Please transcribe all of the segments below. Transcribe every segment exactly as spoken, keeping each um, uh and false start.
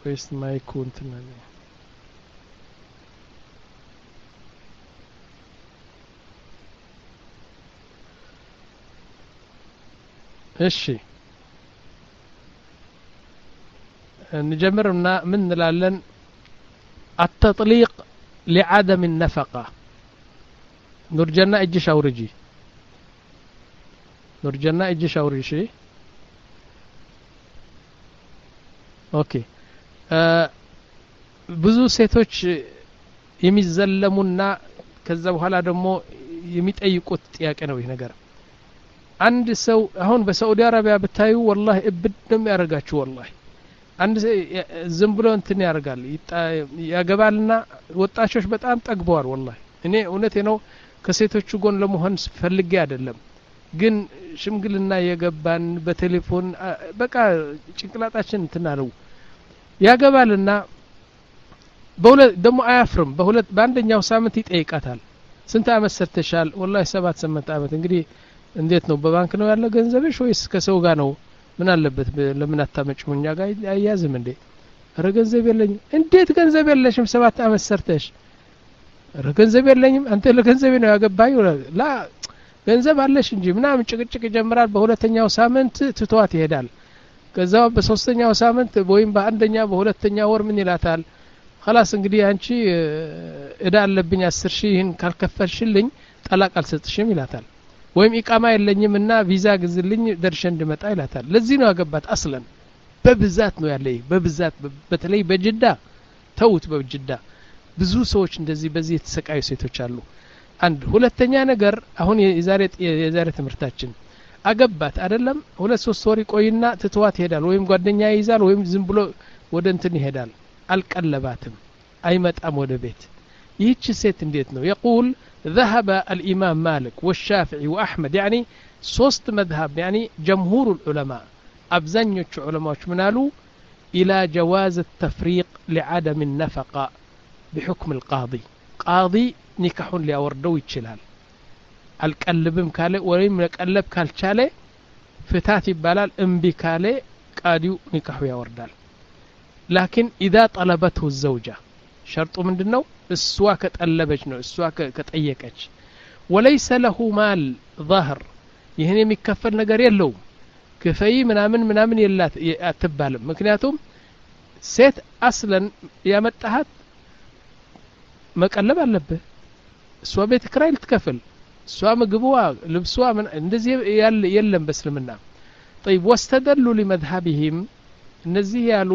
ወይስ ማይኩ እንትን ነው? እሺ نجمرنا من نلالن التطليق لعدم النفقة. نرجنا اجي شاورجي نرجنا اجي شاورجي اوكي ብዙ ሴቶች የሚዘለሙና ከዛ በኋላ ደግሞ የሚጠይቁት ጥያቄ ነው ይሄ ነገር። አንድ ሰው አሁን በሳዑዲ አረቢያ ብታዩ والله እብድም ያረጋችሁ والله አንድ ዝም ብሎ እንትን ያርጋል ያገባልና ወጣቾች በጣም ጠግበዋል والله እኔ እውነቴ ነው ከሴቶቹ ጎን ለመሆን ፈልጌ አይደለም ግን ሽምግልና የገባን በቴሌፎን በቃ ጭንቅላታችን እንትን አለው ያገባልና በሁለት ደሞ አያፍርም በሁለት በአንደኛው ሳምንት ይጠይቃታል ስንት አመት ሰርተሻል والله ሰባት ስምንት አመት እንግዲህ እንዴት ነው በባንክ ነው ያለው ገንዘብሽ ወይስ ከሰው ጋር ነው ምን አለበት ለምን አታመጭም እኛ ጋር አያዝም እንዴ ኧረ ገንዘብ የለኝም እንዴት ገንዘብ የለሽም ሰባት አመት ሰርተሽ ኧረ ገንዘብ የለኝም አንተ ለገንዘብ ነው ያገባኝ ላ ገንዘብ አለሽ እንጂ ምናምን ጭቅጭቅ ይጀምራል በሁለተኛው ሳምንት ትቷት ይሄዳል ከዛው በሶስተኛው ሳምንት ወይም በአንደኛ በሁለተኛ ወር ምን ይላታል خلاص እንግዲህ አንቺ እዳ አለብኝ አስር ሺህ ይሄን ካልከፈልሽልኝ ጠላቅ አልሰጥሽም ይላታል ወይም ኢቃማ የለኝምና ቪዛ ግዝልኝ ደርሼ እንድመጣ ይላታል ለዚህ ነው ያገባት አስለን በብዛት ነው ያለይ በብዛት በተለይ በጅዳ ተውት በጅዳ ብዙ ሰዎች እንደዚህ በዚህ የተሰቃዩ ሴቶች አሉ አንድ ሁለተኛ ነገር አሁን የዛሬ የዛሬ ትምርታችን አገባት አይደለም ሁለት ሶስት ወር ይቆይና ትተዋት ይሄዳል ወይም ጓደኛ ይይዛል ወይም ዝም ብሎ ወደ እንትን ይሄዳል አልቀለባትም አይመጣም ወደ ቤት ይህች ሴት እንዴት ነው يقول ذهب الإمام مالك والشافعي وأحمد يعني صوست مذهب يعني جمهور العلماء أبزنيوش علماء منالو إلى جواز التفريق لعدم النفقة بحكم القاضي قاضي نكحون لأوردو يتشلال القلبم كالي وليم القلب كالشالي فتاتي بلال انبي كالي قاديو نكحو يوردال لكن إذا طلبته الزوجة شرطه من دنو السوا كتقلبج نو السوا كتطيقج وليس له مال ظهر يهني የሚከፈል ነገር የለው ክፈይ ምናምን ምናምን የላት አትባልም ምክንያቱም ሴት አስለን ያመጣሃት መቀለብ አለበት እሷ ቤት ክራይ ልትከፍል እሷ ምግቧ ልብሷ እንደዚህ የለም በእስልምና طيب واستدلوا لمذهبهم እነዚህ ያሉ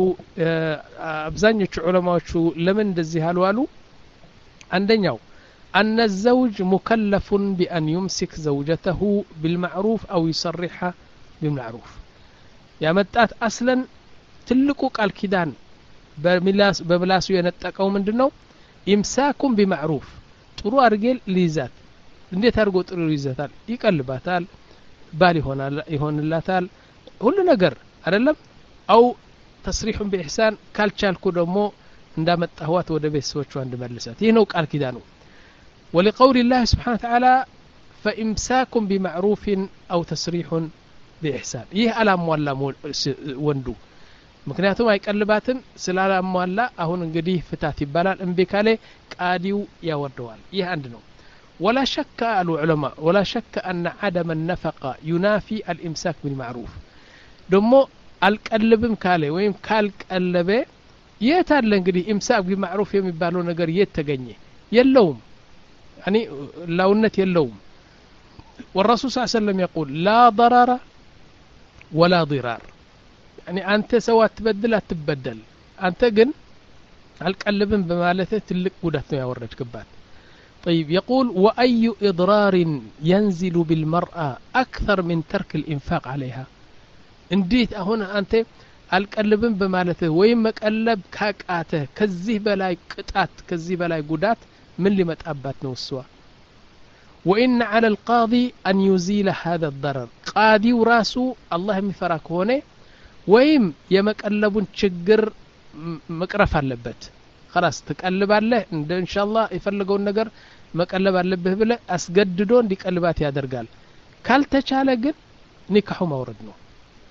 አብዛኞቹ ዑለማዎቹ ለምን እንደዚህ ያሉ አሉ عندنا أن الزوج مكلف بأن يمسك زوجته بالمعروف أو يصرحها بالمعروف يا متات أصلا تلقوا قال كدان بملاس بملاسو ينتقوا من دنو إمساكم بمعروف ጥሩ አርገል ሊዛት እንዴት አርጎ ጥሩ ይዛታል ይቀልባታል ባል ይሆናል ይሆንላታል ሁሉ ነገር አይደለም أو تصريح بإحسان ካልቻልኩ ደግሞ እንዳመጣህዋት ወደ ቤተሰቦቿ እንድመልሳት ይህ ነው ቃል ኪዳኑ ولقول الله سبحانه وتعالى فإمساكم بمعروف أو تصريح بإحسان ይህ አላሟላ ወንዱ ምክንያቱም አይቀልባትም ስላላሟላ አሁን እንግዲህ ፍታት ይባላል እንቢ ካለ ቃዲው ያወርደዋል ይህ አንድ ነው ولا شك العلماء ولا شك أن عدم النفقة ينافي الإمساك بالمعروف ደሞ አልቀልብም ካለ ወይም ካልቀለበ የታለ እንግዲህ ኢምሳክ ቢማዕሩፍ የሚባለው ነገር የተገኘ የለውም يعني ላውነት የለውም والرسول صلى الله عليه وسلم يقول لا ضرر ولا ضرار يعني أنت سوى تبدل تبدل أنت جن القلبن بمالته تلك قدرتنا يا ورد كبات طيب يقول وأي إضرار ينزل بالمرأة أكثر من ترك الإنفاق عليها انديت هنا أنت القلبن بمالته وين مقلب كاقاته كزيه بلاي قطات كزيه بلاي قدات من اللي متأبات نوسوا وإن على القاضي أن يزيل هذا الضرر قاضي وراسو الله مفرك هونه ويم يمقلبون ችግር መቅረፍ አለበት خلاص ተቀልባለህ ان شاء الله ይፈልገው ነገር መቀለብ አለብህ ብለ አስገድዶ እንዲቀልባት ያደርጋል ካልተቻለ ግን ንካሁ ማውረድ ነው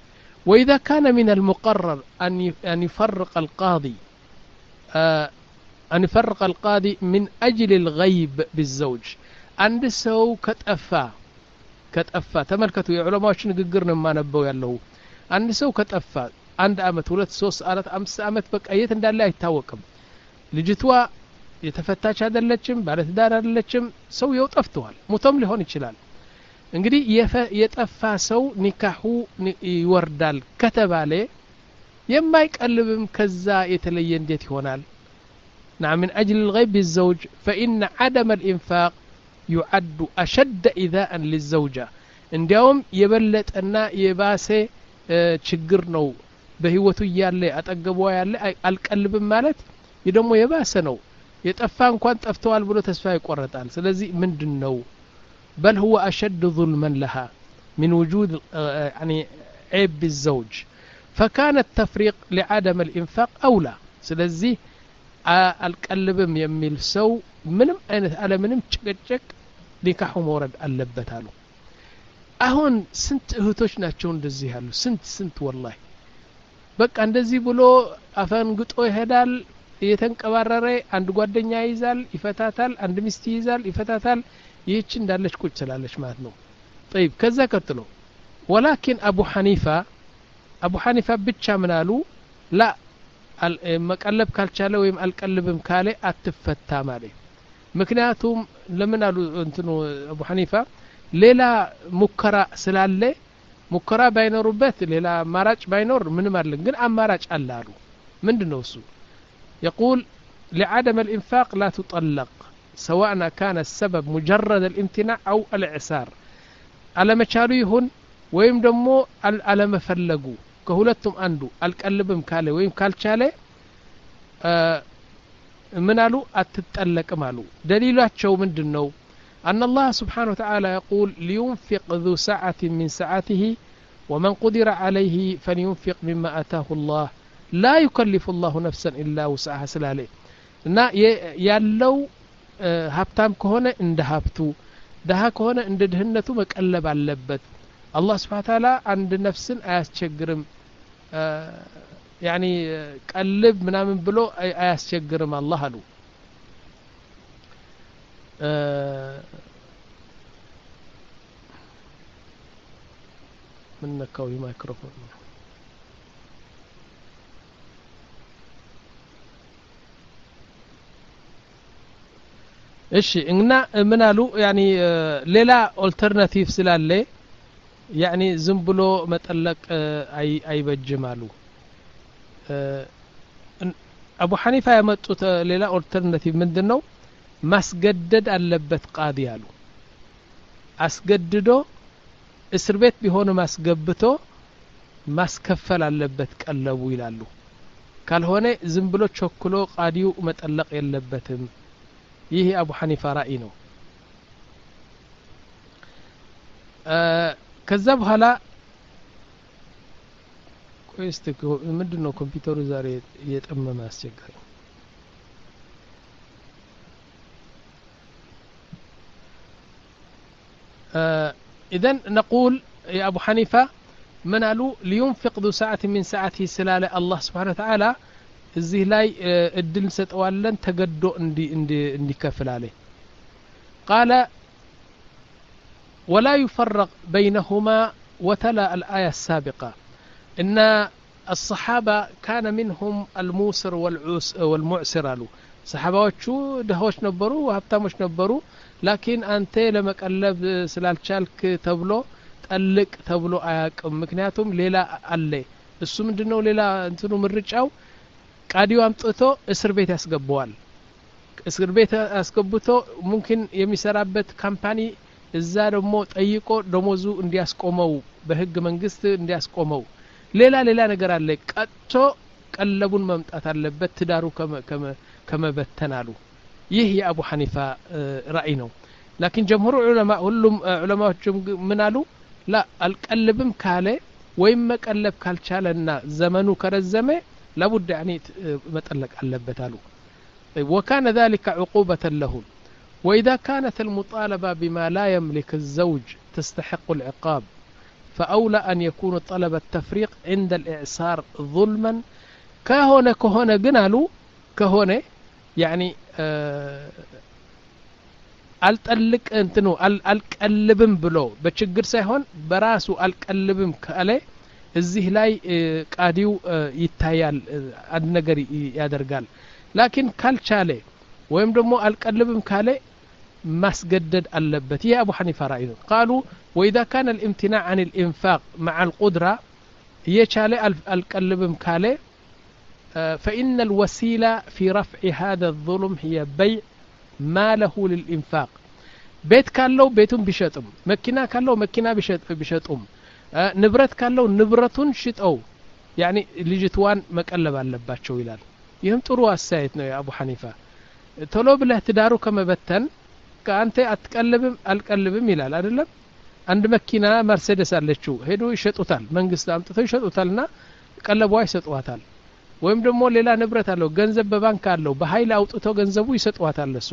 وإذا كان من المقرر أن يفرق القاضي أن يفرق القاضي من أجل الغيب بالزوج عند سو كتأفى كتأفى تملكتوا يا علماء شنو نقرن ما نبوا يالله عند سو كتأفى عند أمت ولد سوس أرت أمس أمت بقيت عند الله يتوكم لجتوا يتفتاش هذا اللجم بعد دار اللجم سو يوطفتوال متم ሊሆን ይችላል እንግዲህ የጠፋ ሰው ኒካሁ ይወርዳል ከተባለ የማይቀልብም ከዛ የተለየ እንዴት ይሆናል نعم من أجل الغيب بالزوج فإن عدم الإنفاق يعد أشد إيذاء للزوجة እንዲያውም የበለጠና የባሰ ችግር ነው በህይወቱ ያለ አጠገቧ ያለ አልቀልብም ማለት ይደሞ የባሰ ነው የጠፋ እንኳን ጠፍተዋል ብሎ ተስፋ ይቆረጣል ስለዚህ ምንድነው بل هو أشد ظلما لها من وجود يعني عيب بالزوج فكان التفريق لعدم الإنفاق أولى ስለዚህ አልቀልብም የሚል ሰው ምንም አይነት አለ ምንም ጭቅጭቅ ኒካሁ መውረድ አለበት አሉ አሁን ስንት እህቶች ናቸው እንደዚህ ያሉ ስንት ስንት والله በቃ እንደዚህ ብሎ አፈንግጦ ይሄዳል እየተንቀባረረ አንድ ጓደኛ ይዛል ይፈታታል አንድ ሚስት ይዛል ይፈታታል ይህች እንዳለች ቁጭ ስላለች ማለት ነው طيب ከዛ ቀጥሎ ولكن ابو حنيفه ابو حنيفه ብቻ ምን አሉ لا መቀለብ ካልቻለ ወይም አልቀልብም ካለ አትፈታ ማለት ምክንያቱም ለምን አሉ እንትኑ አቡ ሐኒፋ ሌላ ሙከራ ስላለ ሙከራ ባይኖርበት ሌላ አማራጭ ባይኖር ምንም አይደለም ግን አማራጭ አለ አሉ ምንድነው እሱ يقول لعدم الإنفاق لا تطلق سواء كان السبب مجرد الامتناع أو الإعسار على مشارو يهون ويم دمو على مفلقو كهولتهم أندو القلبم كالي ويم كالشالي آه منالو أتتألق مالو دليلاتشو من دنو أن الله سبحانه وتعالى يقول لينفق ذو سعة من سعته ومن قدر عليه فلينفق مما آتاه الله لا يكلف الله نفسا إلا وسعها سلالي نا يالو هابتام كهونة عند هابتو دها كهونة عند دهنتو مقلب علبت الله سبحانه وتعالى عند نفس أياسشجرم يعني قلب منامن بلو أياسشجرم الله له من نكوي مايكروفون እሺ እና ምን አሉ يعني ሌላ ኦልተርናቲቭ ስላለ يعني ዝም ብሎ መጠለቅ አይ አይበጅም አሉ አቡ ሐኒፋ ያመጡት ሌላ ኦልተርናቲቭ ምንድነው ማስገደድ አለበት ቃዲ አሉ አስገድዶ እስር ቤት ቢሆን ማስገብቶ ማስከፈል አለበት ቀለቡ ይላሉ ካልሆነ ዝም ብሎ ቸኩሎ ቃዲው መጠለቅ የለበትም ይሄ አቡ ሐኒፋ ራእይ ነው ከዛ በኋላ ቆይስት ምንድነው ኮምፒውተሩ ዛሬ እየጠመመ አስቸጋሪ اذا نقول يا ابو حنيفه من قالوا لينفق ذو ساعه من ساعته سلاله الله سبحانه وتعالى እዚህ ላይ እድል ሰጠዋለን ተገዶ እንዲ እንዲ እንዲከፍል አለ قال ولا يفرق بينهما وتلا الآية السابقة إن الصحابة كان منهم الموسر والمعسر له صحاباتشو دهوش نبرو وهبتاموش نبرو لكن أنت لما قلب سلالشالك تبلو تقلق تبلو آياك مكنياتهم ليلا ألي السو مندنو ليلا انتنو مرجعو ቃዲው አምጥቶ እስር ቤት ያስገባዋል እስር ቤት አስገብቶ ሙምኪን የሚሰራበት ካምፓኒ እዛ ደግሞ ጠይቆ ደሞዙ እንዲያስቆመው በህግ መንግስት እንዲያስቆመው ሌላ ሌላ ነገር አለ ቀጥቶ ቀለቡን መምጣት አለበት ትዳሩ ከመበተናሉ ይህ የአቡ ሐኒፋ ራእይ ነው لكن جمهور العلماء ሁሉም ዑለማዎች ምን አሉ لا አልቀልብም ካለ ወይም መቀለብ ካልቻለና ዘመኑ ከረዘመ لابد يعني مطلق علبت له وكان ذلك عقوبة له وإذا كانت المطالبة بما لا يملك الزوج تستحق العقاب فأولى أن يكون طلب التفريق عند الإعسار ظلما كهنا كهنا قنالو كهنا يعني آه አልጠልቅ እንትኑ አልቀልብም ብሎ በችግር ሳይሆን በራሱ አልቀልብም ካለ እዚህ ላይ ቃዲው ይታያል አንድ ነገር ያደርጋል ላኪን ካልቻለ ወይም ደግሞ አልቀልብም ካለ ማስገደድ አለበት ይሄ አቡ ሐኒፋ ራእይ ነው قالوا واذا كان الامتناع عن الانفاق مع القدره يچاله القلبم كاله فان الوسيله في رفع هذا الظلم هي بيع ماله للإنفاق بيت كالو بيتون بيشطم مكينة كالو مكينة بيشط بيشطم نبرت كالو نبرتون شطو يعني لجتوان مقلب አለባቸው ይላል ይህም ጥሩ አሳይት ነው የአቡ ሐኒፋ ቶሎ ብለህ ትዳሩ ከመበተን ከአንተ አትቀልብም አልቀልብም ይላል አይደለም አንድ መኪና መርሴዲስ አለችው ሄዶ ይሸጡታል መንግስት አምጥተው ይሸጡታልና ቀለቧ ይሰጡዋታል ወይም ደግሞ ሌላ ንብረት አለው ገንዘብ በባንክ አለው በኃይል አውጥተው ገንዘቡ ይሰጡዋታል ለሷ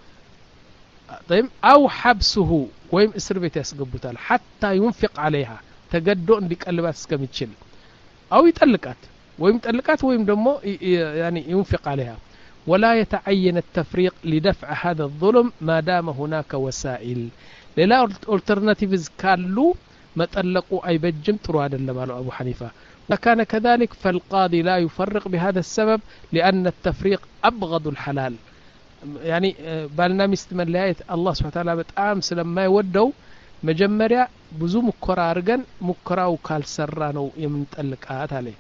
طيب او حبسه ወይም እስር ቤት ያስገቡታል حتى ينفق عليها ተገዶ እንዲቀልባት እስከሚችል او ይጠልቃት ወይም ጠልቃት ወይም ደግሞ يعني ينفق عليها ولا يتعين التفريق لدفع هذا الظلم ما دام هناك وسائل ሌላ ኦልተርናቲቭስ ካሉ መጠለቁ አይበጅም ጥሩ አይደለም አለው አቡ ሐኒፋ وكان كذلك فالقاضي لا يفرق بهذا السبب لأن التفريق أبغض الحلال يعني بالنا مستمر لآية الله سبحانه وتعالى بتأم سلما يودو مجمريا بزو مكرا أرغن مكرا وكال سرانو يمنتقلقات عليه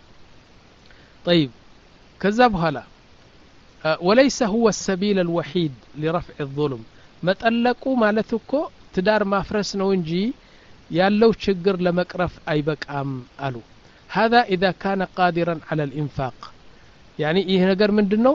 طيب كذب هلا وليس هو السبيل الوحيد لرفع الظلم متقلقوا مالتكو تدار مافرس نو انجي ያለው ችግር ለመቅረፍ አይበቃም አሉ هذا إذا كان قادرا على الإنفاق يعني ይሄ ነገር ምንድነው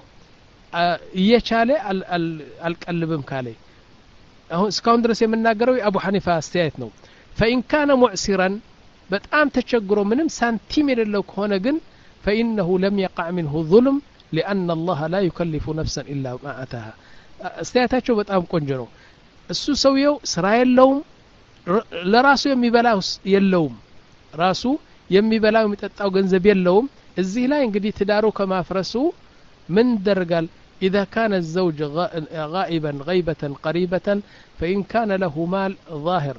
እየቻለ አልቀልብም ካለ አሁን እስካሁን ድረስ የምናገረው የአቡ ሐኒፋ አስተያየት ነው فإن كان معسرا በጣም ተቸግሮ ምንም ሳንቲም የሌለው ከሆነ ግን فإنه لم يقع منه ظلم لأن الله لا يكلف نفسا إلا ما أتاها አስተያየታቸው በጣም ቆንጆ ነው እሱ ሰውየው ስራ የለውም ለራሱ የሚበላው የለውም ራሱ የሚበላው የሚጠጣው ገንዘብ የለውም እዚህ ላይ እንግዲህ ትዳሩ ከማፍረሱ ምን ደርጋል اذا كان الزوج غائبا غيبة قريبة فإن كان له مال ظاهر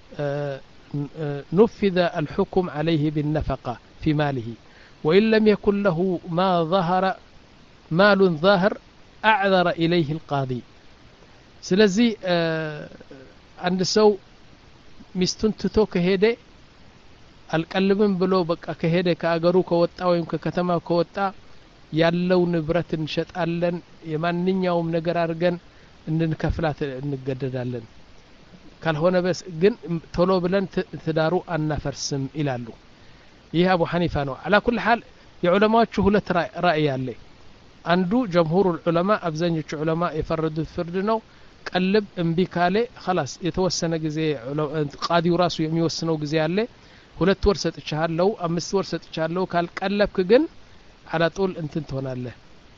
نفذ الحكم عليه بالنفقة في ماله وإن لم يكن له ما ظهر مال ظاهر أعذر إليه القاضي ስለዚህ አንድ ሰው ሚስቱን ትቶ ከሄደ አልቀልብም ብሎ በቃ ከሄደ ከአገሩ ከወጣ ወይም ከከተማው ከወጣ ያለው ንብረት እንሸጣለን የማንኛውም ነገር አድርገን እንድንከፍላት እንገደዳለን ካልሆነ በስ ግን ቶሎ ብለን ትዳሩ አናፈርስም ይላሉ ይህ አቡ ሐኒፋ ነው على كل حال የዑለማዎቹ ሁለት ራእይ አለ አንዱ ጀምሁሩ ዑለማ አብዛኞቹ ዑለማ የፈረዱት ፍርድ ነው ቀልብ እምቢ ካለ خلاص የተወሰነ ጊዜ ቃዲው ራሱ የሚወስነው ጊዜ አለ ሁለት ወር ሰጥቻለሁ አምስት ወር ሰጥቻለሁ ካልቀለብክ ግን على طول እንትን ትሆናለህ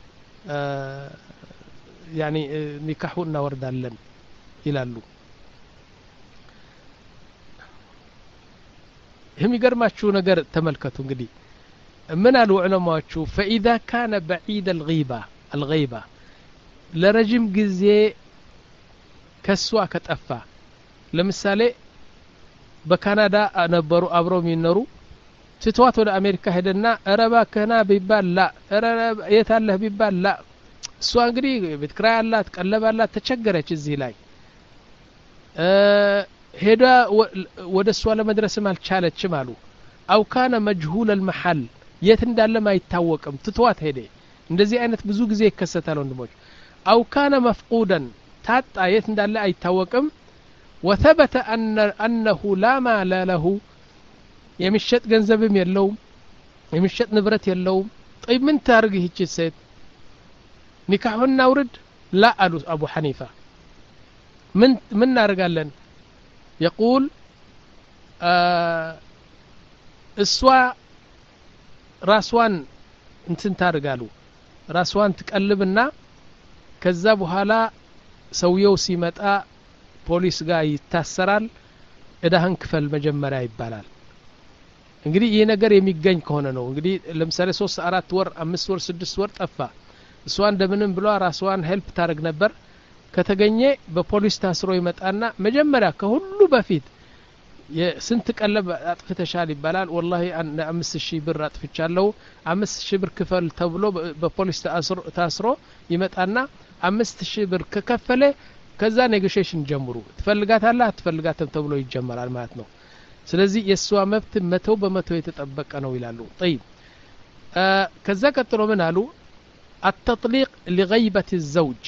يعني ኒካሁ እናወርዳለን ይላሉ የሚገርማችሁ ነገር ተመልከቱ እንግዲህ ምን አሉ ዑለማዎቹ فإذا كان بعيد الغيبة الغيبة ለረጅም ጊዜ ከሷ ከጠፋ ለምሳሌ በካናዳ ነበሩ አብረው የሚኖሩ ትቷት ወደ አሜሪካ ሄደና አረባ ከና ቢባል ላ አረባ የታለህ ቢባል ላ እሷ እንግዲህ በትክራይ አላት ቀለባላት ተቸገረች እዚህ ላይ ሄዳ ወደ እሷ ለመድረስም አልቻለችም አሉ አው ካነ መጅሁል المحل የት እንዳለ ማይታወቅም ትቷት ሄደ እንደዚህ አይነት ብዙ ጊዜ ይከሰታል ወንድሞች አው ካነ መፍቁደን ታጣ የት እንዳለ አይታወቅም وثبت أن أنه لا مال له يمشت ገንዘብም የለውም يمشت ንብረት የለውም طيب ምን ታርግ ይህች ሴት ኒካሁን አውርድ لا አሉ አቡ ሐኒፋ ምን ምን እናርጋለን يقول እሷ ራስዋን እንትን ታርጋሉ ራስዋን ትቀልብና ከዛ በኋላ ሰውየው ሲመጣ ፖሊስ ጋር ይታሰራል እዳህን ክፈል መጀመሪያ ይባላል እንግዲህ ይሄ ነገር የሚገኝ ከሆነ ነው እንግዲህ ለምሳሌ ሶስት አራት ወር አምስት ወር ስድስት ወር ጠፋ እሷ እንደምንም ብሎ ራስዋን ሄልፕ ታረግ ነበር ከተገኘ በፖሊስ ታስሮ ይመጣና መጀመሪያ ከሁሉ በፊት የስንት ቀለብ አጥፍተሻል ይባላል والله አምስት ሺህ ብር አጥፍቻለሁ አምስት ሺህ ብር ክፈል ተብሎ በፖሊስ ታስሮ ታስሮ ይመጣና አምስት ሺህ ብር ከከፈለ ከዛ ኔጎሺዬሽን ጀምሩ ትፈልጋታለህ አትፈልጋትም ተብሎ ይጀመራል ማለት ነው ስለዚህ የሷ መብት መቶ በመቶ የተጠበቀ ነው ይላሉ طيب ከዛ ቀጥሎ ምን አሉ التطليق لغيبة الزوج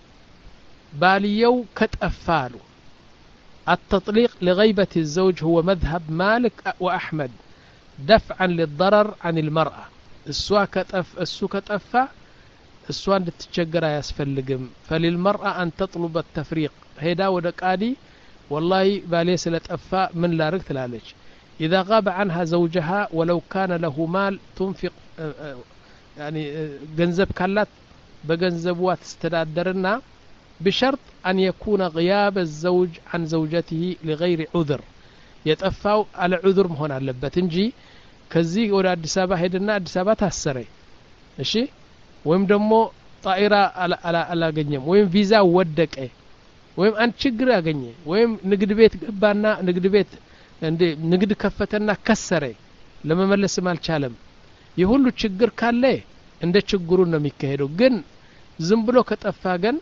باليو كتأفالو التطليق لغيبة الزوج هو مذهب مالك وأحمد دفعا للضرر عن المرأة السوا كتأف السو كتأفا السوا تتشجر يسفلقم فللمرأة أن تطلب التفريق هيدا ودقادي والله بالي سلتأفا من لا ركت لالج إذا غاب عنها زوجها ولو كان له مال تنفق يعني جنزب كالات بجنزبوات استدادرنا بشرط أن يكون غياب الزوج عن زوجته لغير عذر يتأفاو على عذر مهون على اللبتنجي كزي ولا الدسابة هيدنا الدسابة تهسري ماشي ويم دمو طائرة على على على جنيم ويم فيزا ودك ايه ويم أنت شجرة جنيه ويم نقد بيت بانا نقد بيت عندي نقد كفتنا كسري لما ملس مال شالم يهولو تشجر كله عند تشجرون ميكهدو جن زنبلو كتأفاجن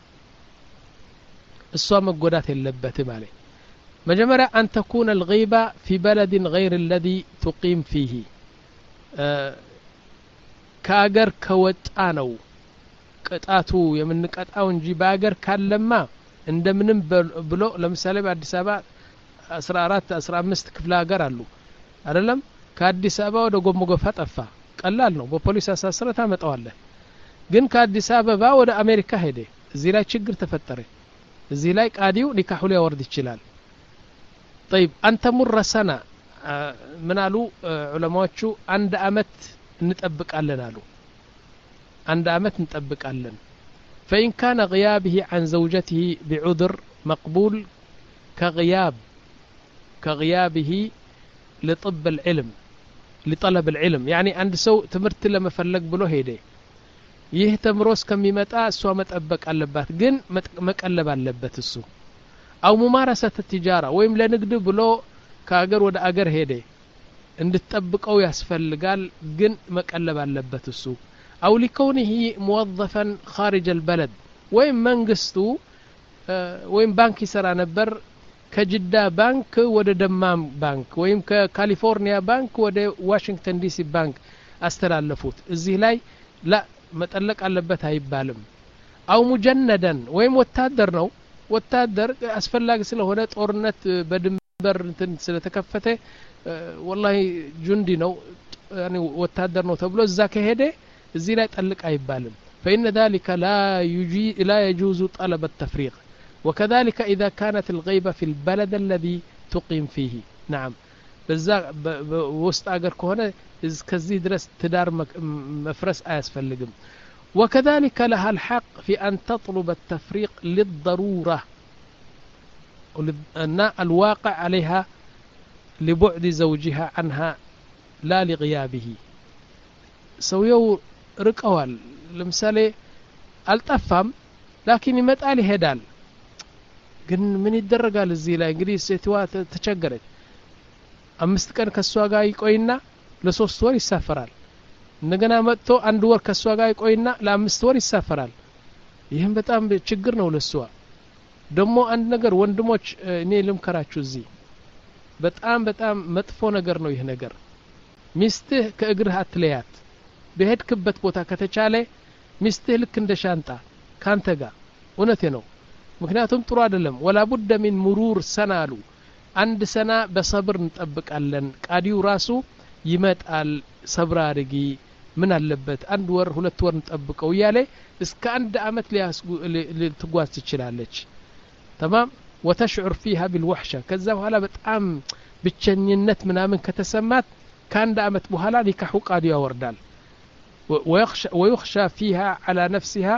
الصوم قدات اللبتم عليه مجمرة أن تكون الغيبة في بلد غير الذي تقيم فيه أه كاجر كوت آنو كتاتو يمن كتاو نجي باجر كان لما عند منم بلو لمثال بعد سبع أسرارات أسرار مست كفلا جرالو أرلم كادي سبع وده قوم مقفات أفا قلال نو بوليس أساسرة تامت أوله جن كادي سبع وده أمريكا هدي زيلا تشجر تفتري እዚህ ላይ ቃዲው ኒካሁ ላይ ወርድ ይችላል طيب አንተ ሙር ሰና ምናሉ ዑለማዎቹ አንድ አመት እንጠብቃለን አሉ አንድ አመት እንጠብቃለን فإن كان غيابه عن زوجته بعذر مقبول كغياب كغيابه لطب العلم لطلب العلم يعني عند سو تمرت لما فلق بلو هيدي ይህ ተምሮስ ከሚመጣ እሷ መጠበቅ አለባት ግን መቀለብ አለበት እሱ አው ሙማረሰተ ትጃራ ወይም ለንግድ ብሎ ከአገር ወደ አገር ሄደ እንድትጠብቀው ያስፈልጋል ግን መቀለብ አለበት እሱ አው لكونه موظفا خارج البلد ወይም መንግስቱ ወይም ባንክ ይሰራ ነበር ከጅዳ ባንክ ወደ ደማም ባንክ ወይም ከካሊፎርኒያ ባንክ ወደ ዋሽንግተን ዲሲ ባንክ አስተላለፉት እዚህ ላይ ላ መጠለቅ አለበት አይባልም አው ሙጀነደን ወይም ወታደር ነው ወታደር አስፈላጊ ስለሆነ ጦርነት በድንበር እንትን ስለተከፈተ والله ጁንዲ ነው يعني ወታደር ነው ተብሎ እዛ ከሄደ እዚህ ላይ ጠልቅ አይባልም فإن ذلك لا يجي لا يجوز طلب التفريق وكذلك إذا كانت الغيبة في البلد الذي تقيم فيه نعم በዛ ውስጥ አገር ከሆነ እስከዚህ ድረስ ትዳር መፍረስ አያስፈልግም وكذلك لها الحق في أن تطلب التفريق للضرورة أن الواقع عليها لبعد زوجها عنها لا لغيابه سويو رقوال لمثالي الطفام لكن يمطال يهدال ግን ምን ይደረጋል እዚህ ላይ እንግዲህ ሴትዋ ተቸገረች አምስት ቀን ከሷ ጋር ይቆይና ለሶስት ወር ይሳፈራል እንደገና መጥቶ አንድ ወር ከሷ ጋር ይቆይና ለአምስት ወር ይሳፈራል ይሄን በጣም ችግር ነው ለሷ ደሞ አንድ ነገር ወንድሞች እኔ ልምከራችሁ እዚህ በጣም በጣም መጥፎ ነገር ነው ይሄ ነገር ሚስትህ ከእግርህ አትለያት በሄድክበት ቦታ ከተቻለ ሚስትህ ልክ እንደ ሻንጣ ካንተ ጋር እውነቴ ነው ምክንያቱም ጥሩ አይደለም ولا بد من مرور سنالو አንድ ሰና በሰብር እንጠብቃለን ቃዲው ራሱ ይመጣል ሰብራ አድርጊ ምን አለበት አንድ ወር ሁለት ወር እንጠብቀው ያለ እስከ አንድ አመት ልትጓዝ ትችላለች تمام وتشعر فيها بالوحشه ከዛ በኋላ በጣም ብቸኝነት ምናምን ከተሰማት ከአንድ አመት በኋላ ኒካሁ ቃዲው ያወርዳል ويخشى ويخشى فيها على نفسها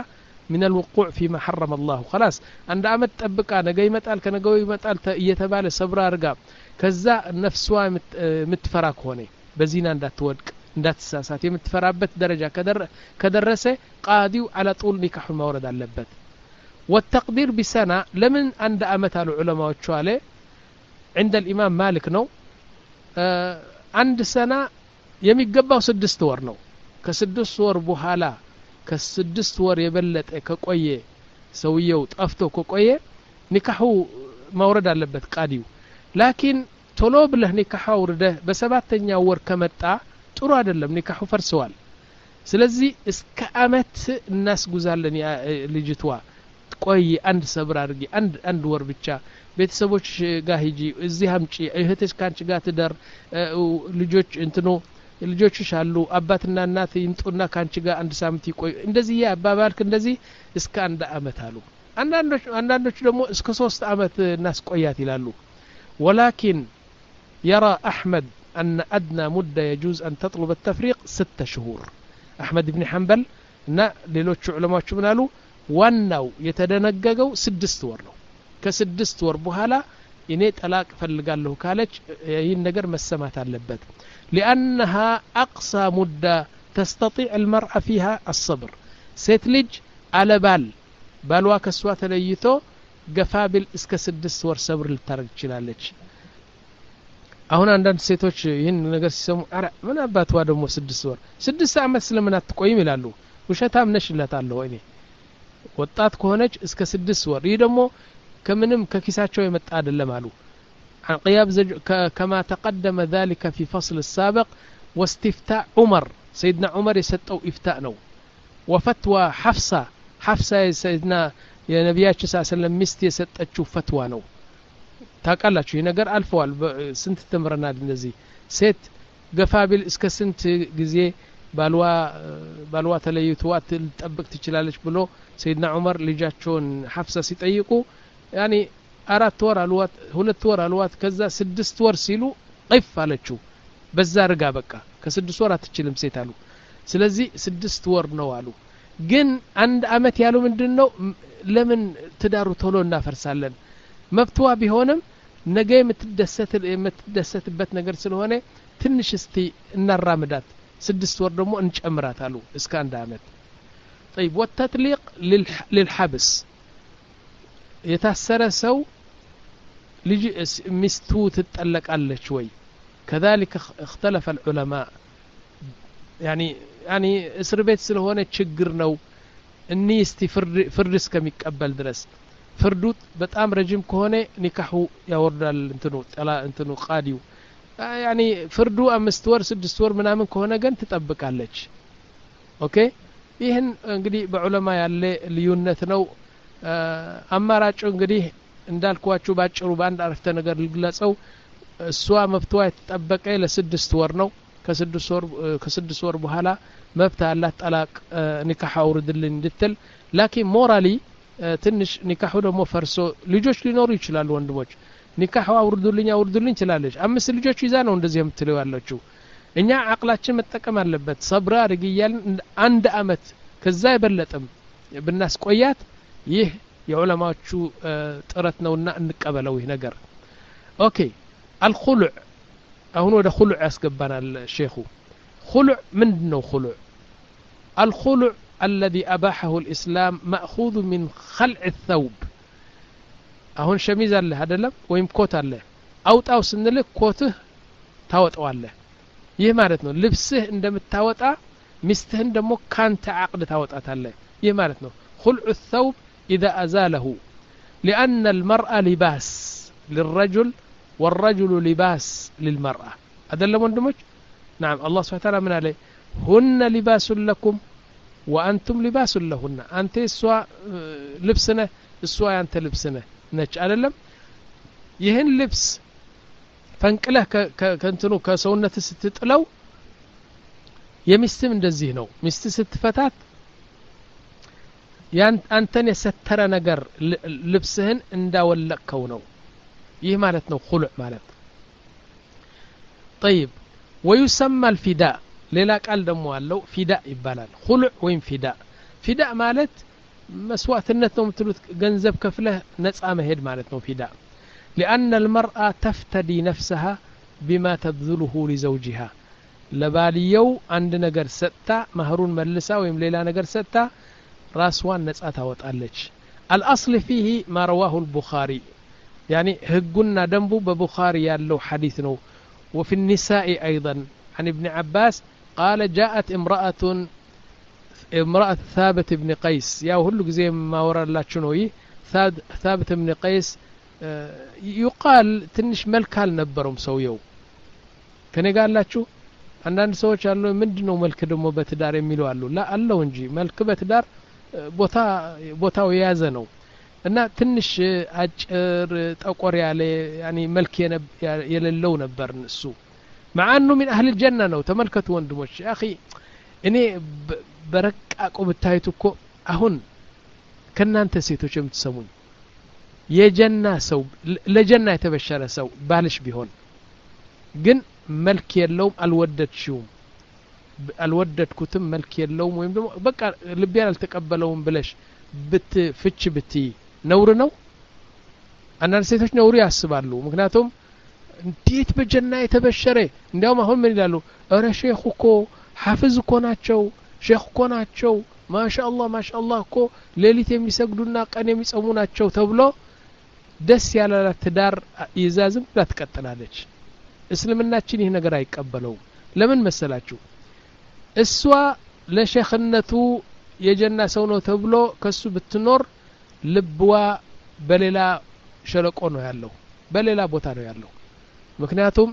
من الوقوع فيما حرم الله خلاص عند عمد تطبقا ነገ ይመጣል ከነገ ይመጣል እየተባለ ሰብራ አርጋ ከዛ ነፍሷ ምትፈራ ከሆነ በዚና እንዳትወድቅ እንዳትሳሳት የምትፈራበት ደረጃ ከደረሰ ቃዲው على طول ኒካህ ማውረድ አለበት والتقدير بسنة لمن عند أمت العلماء والشوالي عند الإمام مالك نو آه عند سنة يميقبا سدست ور نو كسدست ور بوحالا كسدست ور يبلت كقوية سوية وتأفتو كقوية نكاحو مورد اللبت قاديو لكن طلوب له نكاحو ورده بسبات تنيا ور كمتا تروا دلم نكاحو فرسوال سلزي اسك أمت الناس قزالن لجتوا ቆይ አንድ ሰብር አድርጊ አንድ አንድ ወር ብቻ ቤተሰቦች ጋር ሂጂ እዚህ አምጪ እህትሽ ካንቺ ጋር ትደር ልጆች እንትኑ ልጆችሽ አሉ አባትና እናት ይምጡና ካንቺ ጋር አንድ ሳምንት ይቆይ እንደዚህ ያባባልክ እንደዚህ እስከ አንድ አመት አሉ አንዳንዶች አንዳንዶች ደግሞ እስከ ሶስት አመት እናስቆያት ይላሉ ولكن يرى أحمد أن أدنى مدة يجوز أن تطلب التفريق ستة شهور أحمد بن حنبل እና ሌሎች ዑለማዎች ምን አሉ ዋናው የተደነገገው ስድስት ወር ነው ከስድስት ወር በኋላ እኔ ጠላቅ ፈልጋለሁ ካለች ይህን ነገር መሰማት አለበት لانها اقصى مده تستطيع المرأة فيها الصبر ሴት ልጅ አለባል ባልዋ ከሷ ተለይቶ ገፋብል እስከ ስድስት ወር ሰብር ልታረግ ይችላልች አሁን አንዳንድ ሴቶች ይህን ነገር ሲሰሙ አረ ምን አባትዋ ደግሞ ስድስት ወር ስድስት አመት ስለምን አትቆይም ይላሉ ውሸታም ነሽ ይላታለሁ እኔ ወጣት ከሆነች እስከ ስድስት ወር ይህ ደግሞ ከምንም ከኪሳቸው የመጣ አይደለም አሉ عن قياب زج كما تقدم ذلك في فصل السابق واستفتاء عمر سيدنا عمر يسطو افتاء نو وفتوى حفصة حفصة سيدنا يا نبياتنا صلى الله عليه وسلم مست يسطچو فتوى نو ታቃላችሁ ይህ ነገር አልፈዋል ስንት ተምረናል እንደዚህ ሴት ገፋቢል እስከ ስንት ጊዜ ባልዋ ባልዋ ተለይቷት ልጠብቅ ትችላለች ብሎ ሰይድና ዑመር ልጃቸውን ሐፍሳ ሲጠይቁ ያኒ አራት ወር አልዋት ሁለት ወር አልዋት ከዛ ስድስት ወር ሲሉ قف አለችው በዛ አርጋ በቃ ከስድስት ወር አትችልም ሴት አሉ ስለዚህ ስድስት ወር ነው አሉ ግን አንድ አመት ያሉ ምንድነው ለምን ትዳሩ ቶሎ እናፈርሳለን መብቷ ቢሆንም ነገ የምትደሰት የምትደሰትበት ነገር ስለሆነ ትንሽ እስቲ እናራምዳት ስድስት ወር ደግሞ እንጨምራት አሉ እስከ አንድ አመት طيب والتطليق للحبس يتأثر سو لجي مستو تتطلقالش ወይ كذلك اختلف العلماء يعني يعني እስር ቤት ስለሆነ ችግር ነው እኒ እስቲ ፍርድ እስከሚቀበል ድረስ ፍርዱ በጣም ረጅም ከሆነ ኒካሁ ያወርዳል እንትኑ ጠላ እንትኑ ቃዲው يعني ፍርዱ አምስት ወር ስድስት ወር ምናምን ከሆነ ግን ትጠብቃለች ኦኬ ይሄን እንግዲህ በዑለማ ያለ ልዩነት ነው አማራጭ እንግዲህ እንዳልኳችሁ ባጭሩ ባንድ አረፍተ ነገር ልግለጸው እሷ መብቷ የተጠበቀ ለስድስት ወር ነው ከስድስት ወር ከስድስት ወር በኋላ መብት አላት ጠላቅ ኒካህ አውርድልኝ እንድትል ላኪን ሞራሊ ትንሽ ኒካሁ ደግሞ ፈርሶ ልጆች ሊኖሩ ይችላሉ ወንድሞች ኒካህ አውርዱልኝ አውርዱልኝ ይችላልሽ አምስት ልጆች ይዛ ነው እንደዚህ የምትለው ያለችው እኛ አቅላችን መጠቀም አለበት ሰብራ አድርጊያል አንድ አመት ከዛ ይበለጥም ብናስቆያት ይህ የዑለማዎቹ ጥረት ነውና እንቀበለው ይህ ነገር ኦኬ الخلع አሁን ወደ خلع ያስገባናል ሼኹ خلع ምንድነው خلع الخلع الذي أباحه الإسلام مأخوذ من خلع الثوب አሁን ሸሚዝ አለ አይደለም ወይም ኮት አለ አውጣው ስንልክ ኮትህ ታወጣዋለህ ይህ ማለት ነው ልብስህ እንደምታወጣ ሚስትህን ደግሞ ካንተ አቅድ ታወጣታለህ ይህ ማለት ነው خلع الثوب إذا أزاله لأن المرأة لباس للرجل والرجل لباس للمرأة أدل وندمج نعم الله سبحانه وتعالى من عليه هن لباس لكم وأنتم لباس لهن أنت سوا لبسنا سوا أنت لبسنا ነች አይደለም ይሄን ልብስ ፈንቅለህ ከንትኑ ከሰውነት ስትጥለው የሚስትም እንደዚህ ነው ሚስት ስትፈታት ያን አንተን የሰተረ ነገር ልብስህን እንዳወለቀው ነው ይህ ማለት ነው خلع ማለት طيب ويسمى الفداء ሌላ ቃል ደግሞ አለው ፊዳ ይባላል خلع ወይም ፊዳ ፊዳ ማለት መስዋዕትነት ነው የምትሉት ገንዘብ ከፍለህ ነፃ መሄድ ማለት ነው ፊዳ لأن المرأة تفتدي نفسها بما تبذله لزوجها ለባልየው አንድ ነገር ሰጥታ መህሩን መልሳ ወይም ሌላ ነገር ሰጥታ ራስዋን ነፃ ታወጣለች الأصل فيه ما رواه البخاري يعني ህጉና ደንቡ በቡኻሪ ያለው ሐዲስ ነው وفي النساء أيضا عن ابن عباس قال جاءت امرأة امرأة ثابت بن قيس يا هلو زي ما ورا لاچو ነው ይህ ثابت بن قيس يقال ትንሽ መልክ አልነበረም ሰውየው ከኔ ጋር አላችሁ አንዳንድ ሰዎች አሉ ምንድነው መልክ ደግሞ በትዳር የሚሉ አሉ ላ አለው እንጂ መልክ በትዳር ቦታ ቦታው የያዘ ነው እና ትንሽ አጭር ጠቆር ያለ يعني መልክ የሌለው ነበር እሱ مع انه من اهل الجنه ነው ተመልከቱ ወንድሞች اخي እኔ በረቃቁ ብታዩት እኮ አሁን ከናንተ ሴቶች የምትሰሙኝ የጀና ሰው ለጀና የተበሸረ ሰው ባልሽ ቢሆን ግን መልክ የለውም አልወደድሽውም አልወደድኩትም መልክ የለውም ወይም ደግሞ በቃ ልብ ያልተቀበለውም ብለሽ ብትፍች ብትይ ነውር ነው አንዳንድ ሴቶች ነውር ያስባሉ ምክንያቱም እንዴት በጀና የተበሸረ እንዲያውም አሁን ምን ይላሉ አረ ሼኹ እኮ ሐፍዝ እኮ ናቸው ሼኽ እኮ ናቸው ማሻአላህ ማሻአላህ እኮ ሌሊት የሚሰግዱና ቀን የሚጾሙ ናቸው ተብሎ ደስ ያላላት ትዳር ይዛዝም ብላ ትቀጥላለች እስልምናችን ይህ ነገር አይቀበለው ለምን መሰላችሁ እሷ ለሼኽነቱ የጀና ሰው ነው ተብሎ ከሱ ብትኖር ልብዋ በሌላ ሸለቆ ነው ያለው በሌላ ቦታ ነው ያለው ምክንያቱም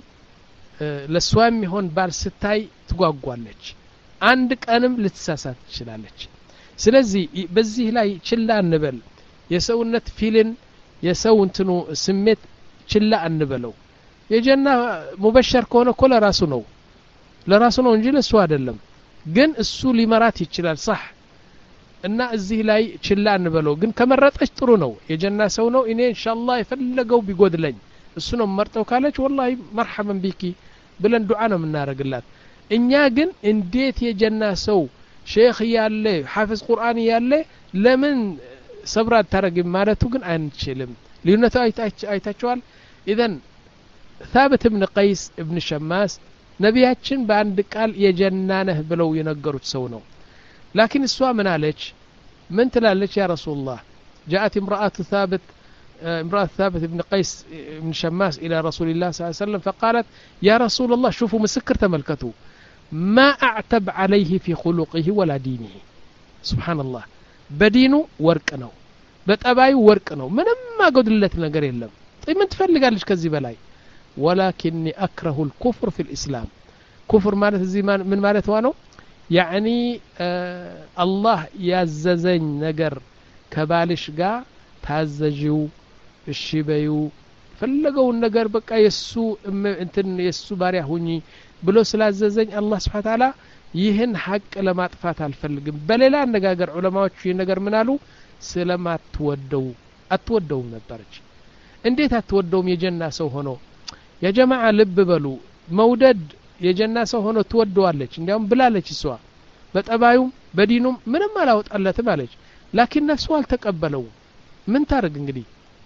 ለሷም ይሆን ባል ስታይ ትጓጓለች አንድ ቀንም ልትሳሳት ትችላለች ስለዚህ በዚህ ላይ ችላ እንበል የሰውነት ፊልን የሰው እንትኑ ስሜት ችላ እንበለው የጀና ሙበሸር ከሆነ እኮ ለራሱ ነው ለራሱ ነው እንጂ ለሱ አይደለም ግን እሱ ሊመራት ይችላል صح እና እዚህ ላይ ችላ እንበለው ግን ከመረጠች ጥሩ ነው የጀና ሰው ነው እኔ ኢንሻአላህ ይፈልገው ቢጎድለኝ እሱ ነው መርጠው ካለች والله مرحبا بك ብለን ዱዓ ነው የምናረግላት እኛ ግን እንዴት የጀና ሰው ሼኽ ያለ ሐፊዝ ቁርአን ያለ ለምን ሰብራ ታረግ ማለቱ ግን አንችልም ልዩነቱ አይታችኋል اذا ثابت بن قيس ابن شماس ነቢያችን በአንድ ቃል የጀና ነህ ብለው የነገሩት ሰው ነው لكن እሷ ምን አለች ምን ትላለች يا رسول الله جاءت امرأة ثابت امرأة ثابت بن قيس بن شماس إلى رسول الله صلى الله عليه وسلم فقالت يا رسول الله شوفوا مسكر تملكته ما أعتب عليه في خلقه ولا دينه سبحان الله بدينه ورقنه بتأباي ورقنه منم ما قدلت نقر يلم طيب من تفلق عليش كذي بلاي ولكني أكره الكفر في الإسلام كفر مالت الزمان من مالت وانو يعني آه الله يعززن نقر كبالش قا تعزجو الشبيو فلقوا النقر بقى يسو انتن يسو باريح هوني بلو سلاززن الله سبحانه وتعالى ይህን ሐቅ ለማጥፋት አልፈልግም በሌላ አነጋገር ዑለማዎቹ ይነገር ምናሉ ስለማትወደው አትወደውም ነበርች እንዴት አትወደውም የጀና ሰው ሆኖ ያ ጀማዓ ልብ በሉ መውደድ የጀና ሰው ሆኖ ትወደዋለች እንዲያውም ብላለች እሷ በጠባዩም በዲኑም ምንም አላወጣለትም አለች ላኪን ነፍሱ አልተቀበለው ምን ታርግ እንግዲህ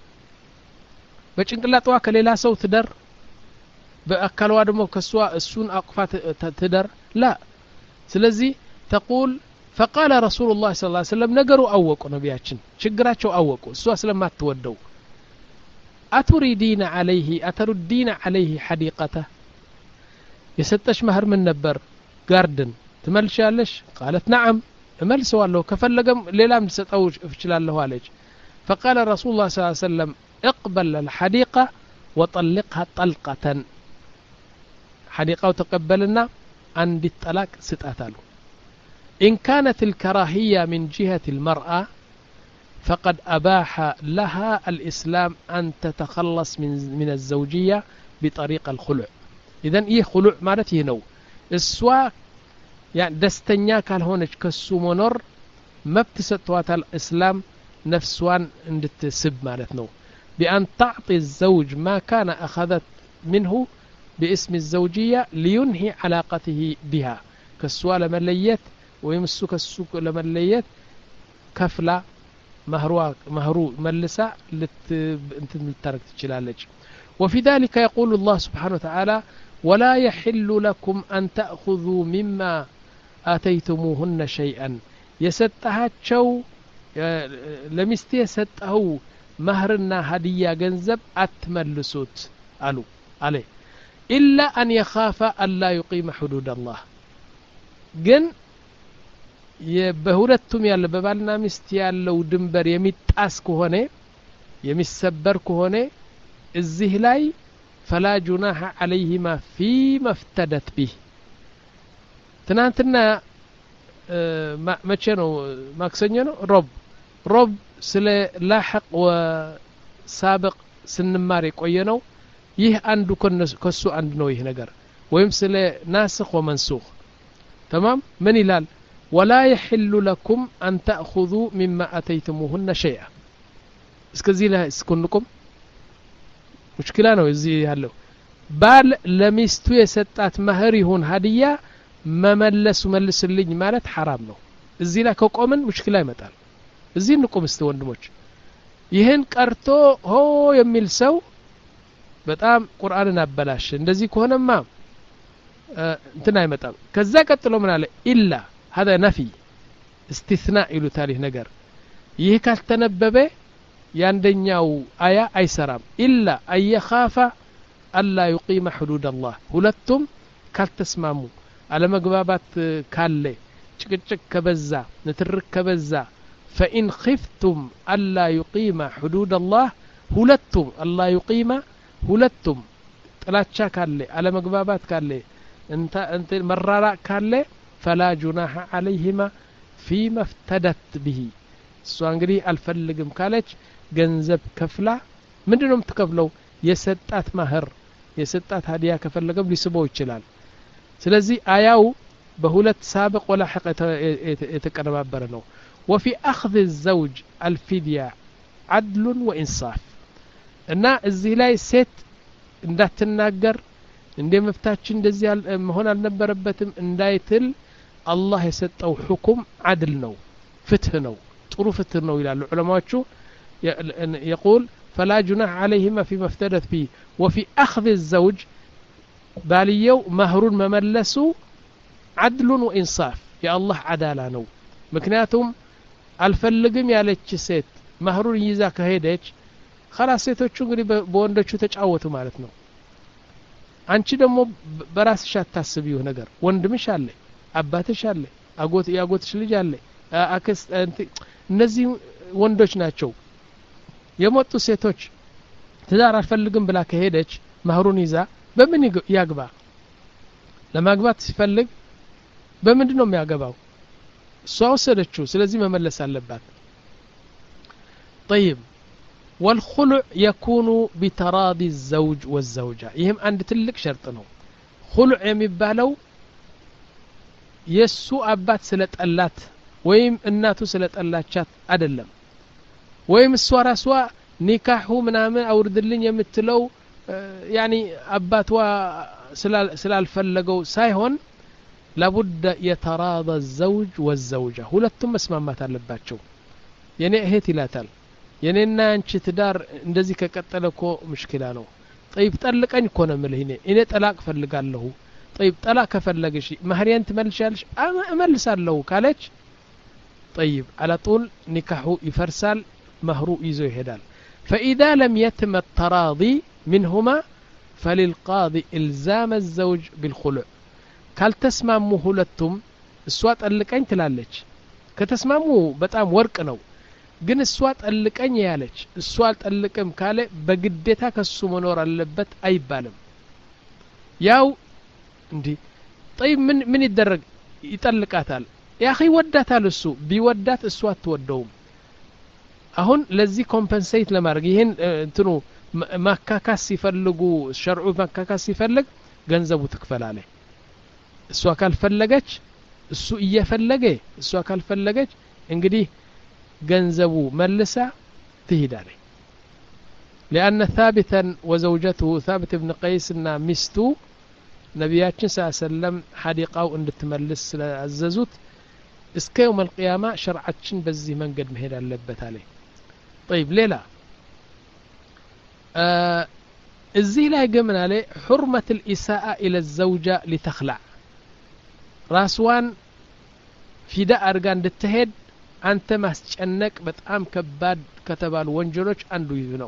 በጭንቅላቷ ከሌላ ሰው ትደር በአካልዋ ደግሞ ከሷ እሱን አቅፋት ትደር ላ ስለዚህ تقول فقال رسول الله صلى الله عليه وسلم ነገሩ አወቁ ነቢያችን ችግራቸው አወቁ እሷ ስለማትወደው أتريدين عليه أتردين عليه حديقته يستش مهر من نبر جاردن تملشالش قالت نعم ملسوا له كفلقم ليلا من ستوج افشلال له عليك فقال رسول الله صلى الله عليه وسلم اقبل الحديقة وطلقها طلقة حديقة وتقبلنا عند الطلاق ستأتالو إن كانت الكراهية من جهة المرأة فقد أباح لها الإسلام أن تتخلص من من الزوجية بطريق الخلع إذن إيه خلع مالته نو السوا يعني دستنيا كان هونج كسو منور ما بتستوات الإسلام نفسوان عند سب مالتنو بأن تعطي الزوج ما كان أخذت منه باسم الزوجية لينهي علاقته بها كسوا لمليت ويمسو كسو لمليت كفلة مهروا مهرو ملسا لت انت مترك تشلالج وفي ذلك يقول الله سبحانه وتعالى ولا يحل لكم أن تأخذوا مما آتيتموهن شيئا يسطهاچو لمستي يسطهو مهرنا هدية ገንዘብ أتملسوت قالوا عليه إلا أن يخاف ألا يقيم حدود الله ግን በሁለቱም ያለ በባልና ሚስት ያለው ድንበር የሚጣስ ከሆነ የሚሰበር ከሆነ እዚህ ላይ فلا جناح عليهما فيما افتدت به ትናንትና መቼ ነው ማክሰኞ ነው ሮብ ሮብ ስለ ላህቅ ወሳብቅ ስንማር የቆየነው ይህ አንዱ ከሱ አንድ ነው ይህ ነገር ወይም ስለ ናስኽ ወመንሱኽ تمام من ይላል ولا يحل لكم أن تأخذوا مما أتيتموهن شيئا እስከዚህ ላይ እስኩንኩም ሙሽኪላ ነው እዚህ ያለው ባል ለሚስቱ የሰጣት መህር ይሁን ሀዲያ መመለስ መልስልኝ ማለት حرام ነው እዚህ ላይ ከቆምን ሙሽኪላ ይመጣል እዚህ እንቆም እስቲ ወንድሞች ይሄን ቀርቶ ሆ የሚል ሰው በጣም ቁርአንን አበላሽ እንደዚህ ከሆነማ እንትና አይመጣም ከዛ ቀጥሎ ምን አለ ኢላ هذا نفي استثناء ይሉታል ይህ ነገር ይህ ካልተነበበ ያንደኛው አያ አይሰራም ኢላ አየኻፋ አላ يقيم حدود الله ሁለቱም ካልተስማሙ አለመግባባት ካለ ጭቅጭቅ ከበዛ ንትርክ ከበዛ فإن خفتم ألا يقيم حدود الله ሁለቱም الله يقيم ሁለቱም ጥላቻ ካለ አለመግባባት ካለ እንተ እንተ መራራ ካለ فلا جناح عليهما فيما افتدت به እሷ እንግዲህ አልፈልግም ካለች ገንዘብ ከፍላ ምንድነው የምትከፍለው የሰጣት ማህር የሰጣት ሀዲያ ከፈለገም ሊስበው ይችላል ስለዚህ አያው በሁለት ሳብቅ ወላሂቅ የተቀረባበረ ነው وفي أخذ الزوج الفدية عدل وإنصاف እና እዚህ ላይ ሴት እንዳትናገር እንደ መፍታችን እንደዚህ መሆን አልነበረበትም እንዳይትል አላህ የሰጠው ሁክም عدل ነው ፍትህ ነው ጥሩ ፍትህ ነው ይላሉ ዑለማዎቹ يقول فلا جناح عليهما فيما افتدت به وفي أخذ الزوج باليو مهرون مملسو عدل وإنصاف يا الله عدالة ነው ምክንያቱም አልፈልግም ያለች ሴት መህሩን ይዛ ከሄደች خلاص ሴቶቹ እንግዲህ በወንዶቹ ተጫወቱ ማለት ነው አንቺ ደግሞ በራስሽ አታስቢው ነገር ወንድምሽ አለ አባትሽ አለ አጎት ያጎትሽ ልጅ አለ አክስ እነዚህ ወንዶች ናቸው የሞቱ ሴቶች ትዳር አልፈልግም ብላ ከሄደች መህሩን ይዛ በምን ያግባ ለማግባት ሲፈልግ በምንድነው የሚያገባው እሷ ወሰደችው ስለዚህ መመለስ አለባት طيب والخلع يكون بتراضي الزوج والزوجة ይህም አንድ ትልቅ ሸርጥ ነው خلع የሚባለው የሱ አባት ስለጠላት ወይም እናቱ ስለጠላቻት አይደለም ወይም እሷ ራሷ ኒካሁ ምናምን አውርድልኝ የምትለው يعني አባቷ ስላልፈለገው ሳይሆን لابد يتراضى الزوج والزوجة ሁለቱም መስማማት አለባቸው የኔ እህት ይላታል የኔና አንቺ ትዳር እንደዚህ ከቀጠለኮ ሙሽኪላ ነው طيب ጠልቀኝ እኮ ነው የምልህ እኔ እኔ ጠላቅ ፈልጋለሁ طيب ጠላቅ ከፈለግሽ ማህሪያን ትመልሻለሽ እመልሳለሁ ካለች طيب على طول نكاحه يفرسال مهرو ይዞ ይሄዳል فإذا لم يتم التراضي منهما فللقاضي إلزام الزوج بالخلع ካልተስማሙ ሁለቱም እሷ ጠልቀኝ ትላለች ከተስማሙ በጣም ወርቅ ነው ግን እሷ ጠልቀኝ ያለች እሷ አልጠልቅም ካለ በግዴታ ከሱ መኖር አለበት አይባልም ያው እንዴ طيب ምን ምን ይደረግ ይጠልቃታል ያ اخي ወዳታል እሱ ቢወዳት እሷ አትወደውም አሁን ለዚህ ኮምፐንሴት ለማድረግ ይሄን እንትኑ ማካካስ ሲፈልጉ ሸርዑ ማካካስ ሲፈልግ ገንዘቡ ትከፈላለ እሷ ካልፈለገች እሱ እየፈለገ እሷ ካልፈለገች እንግዲህ ገንዘቡ መልሳ ትሄዳለች لأن ثابتا وزوجته ثابت بن قيس እና ሚስቱ ነብያችን ሰለላም ሐዲቃው እንድትመልስ ስለአዘዙት እስከ يوم القيامة شرعችን በዚህ መንገድ መሄድ አለበት አለ طيب ليلى آه እዚህ ላይ ገምን አለ حرمة الإساءة إلى الزوجة لتخلع ራስዋን ፊዳ አርጋ እንድትሄድ አንተ ማስጨነቅ በጣም ከባድ ከተባሉ ወንጀሎች አንዱ ይህ ነው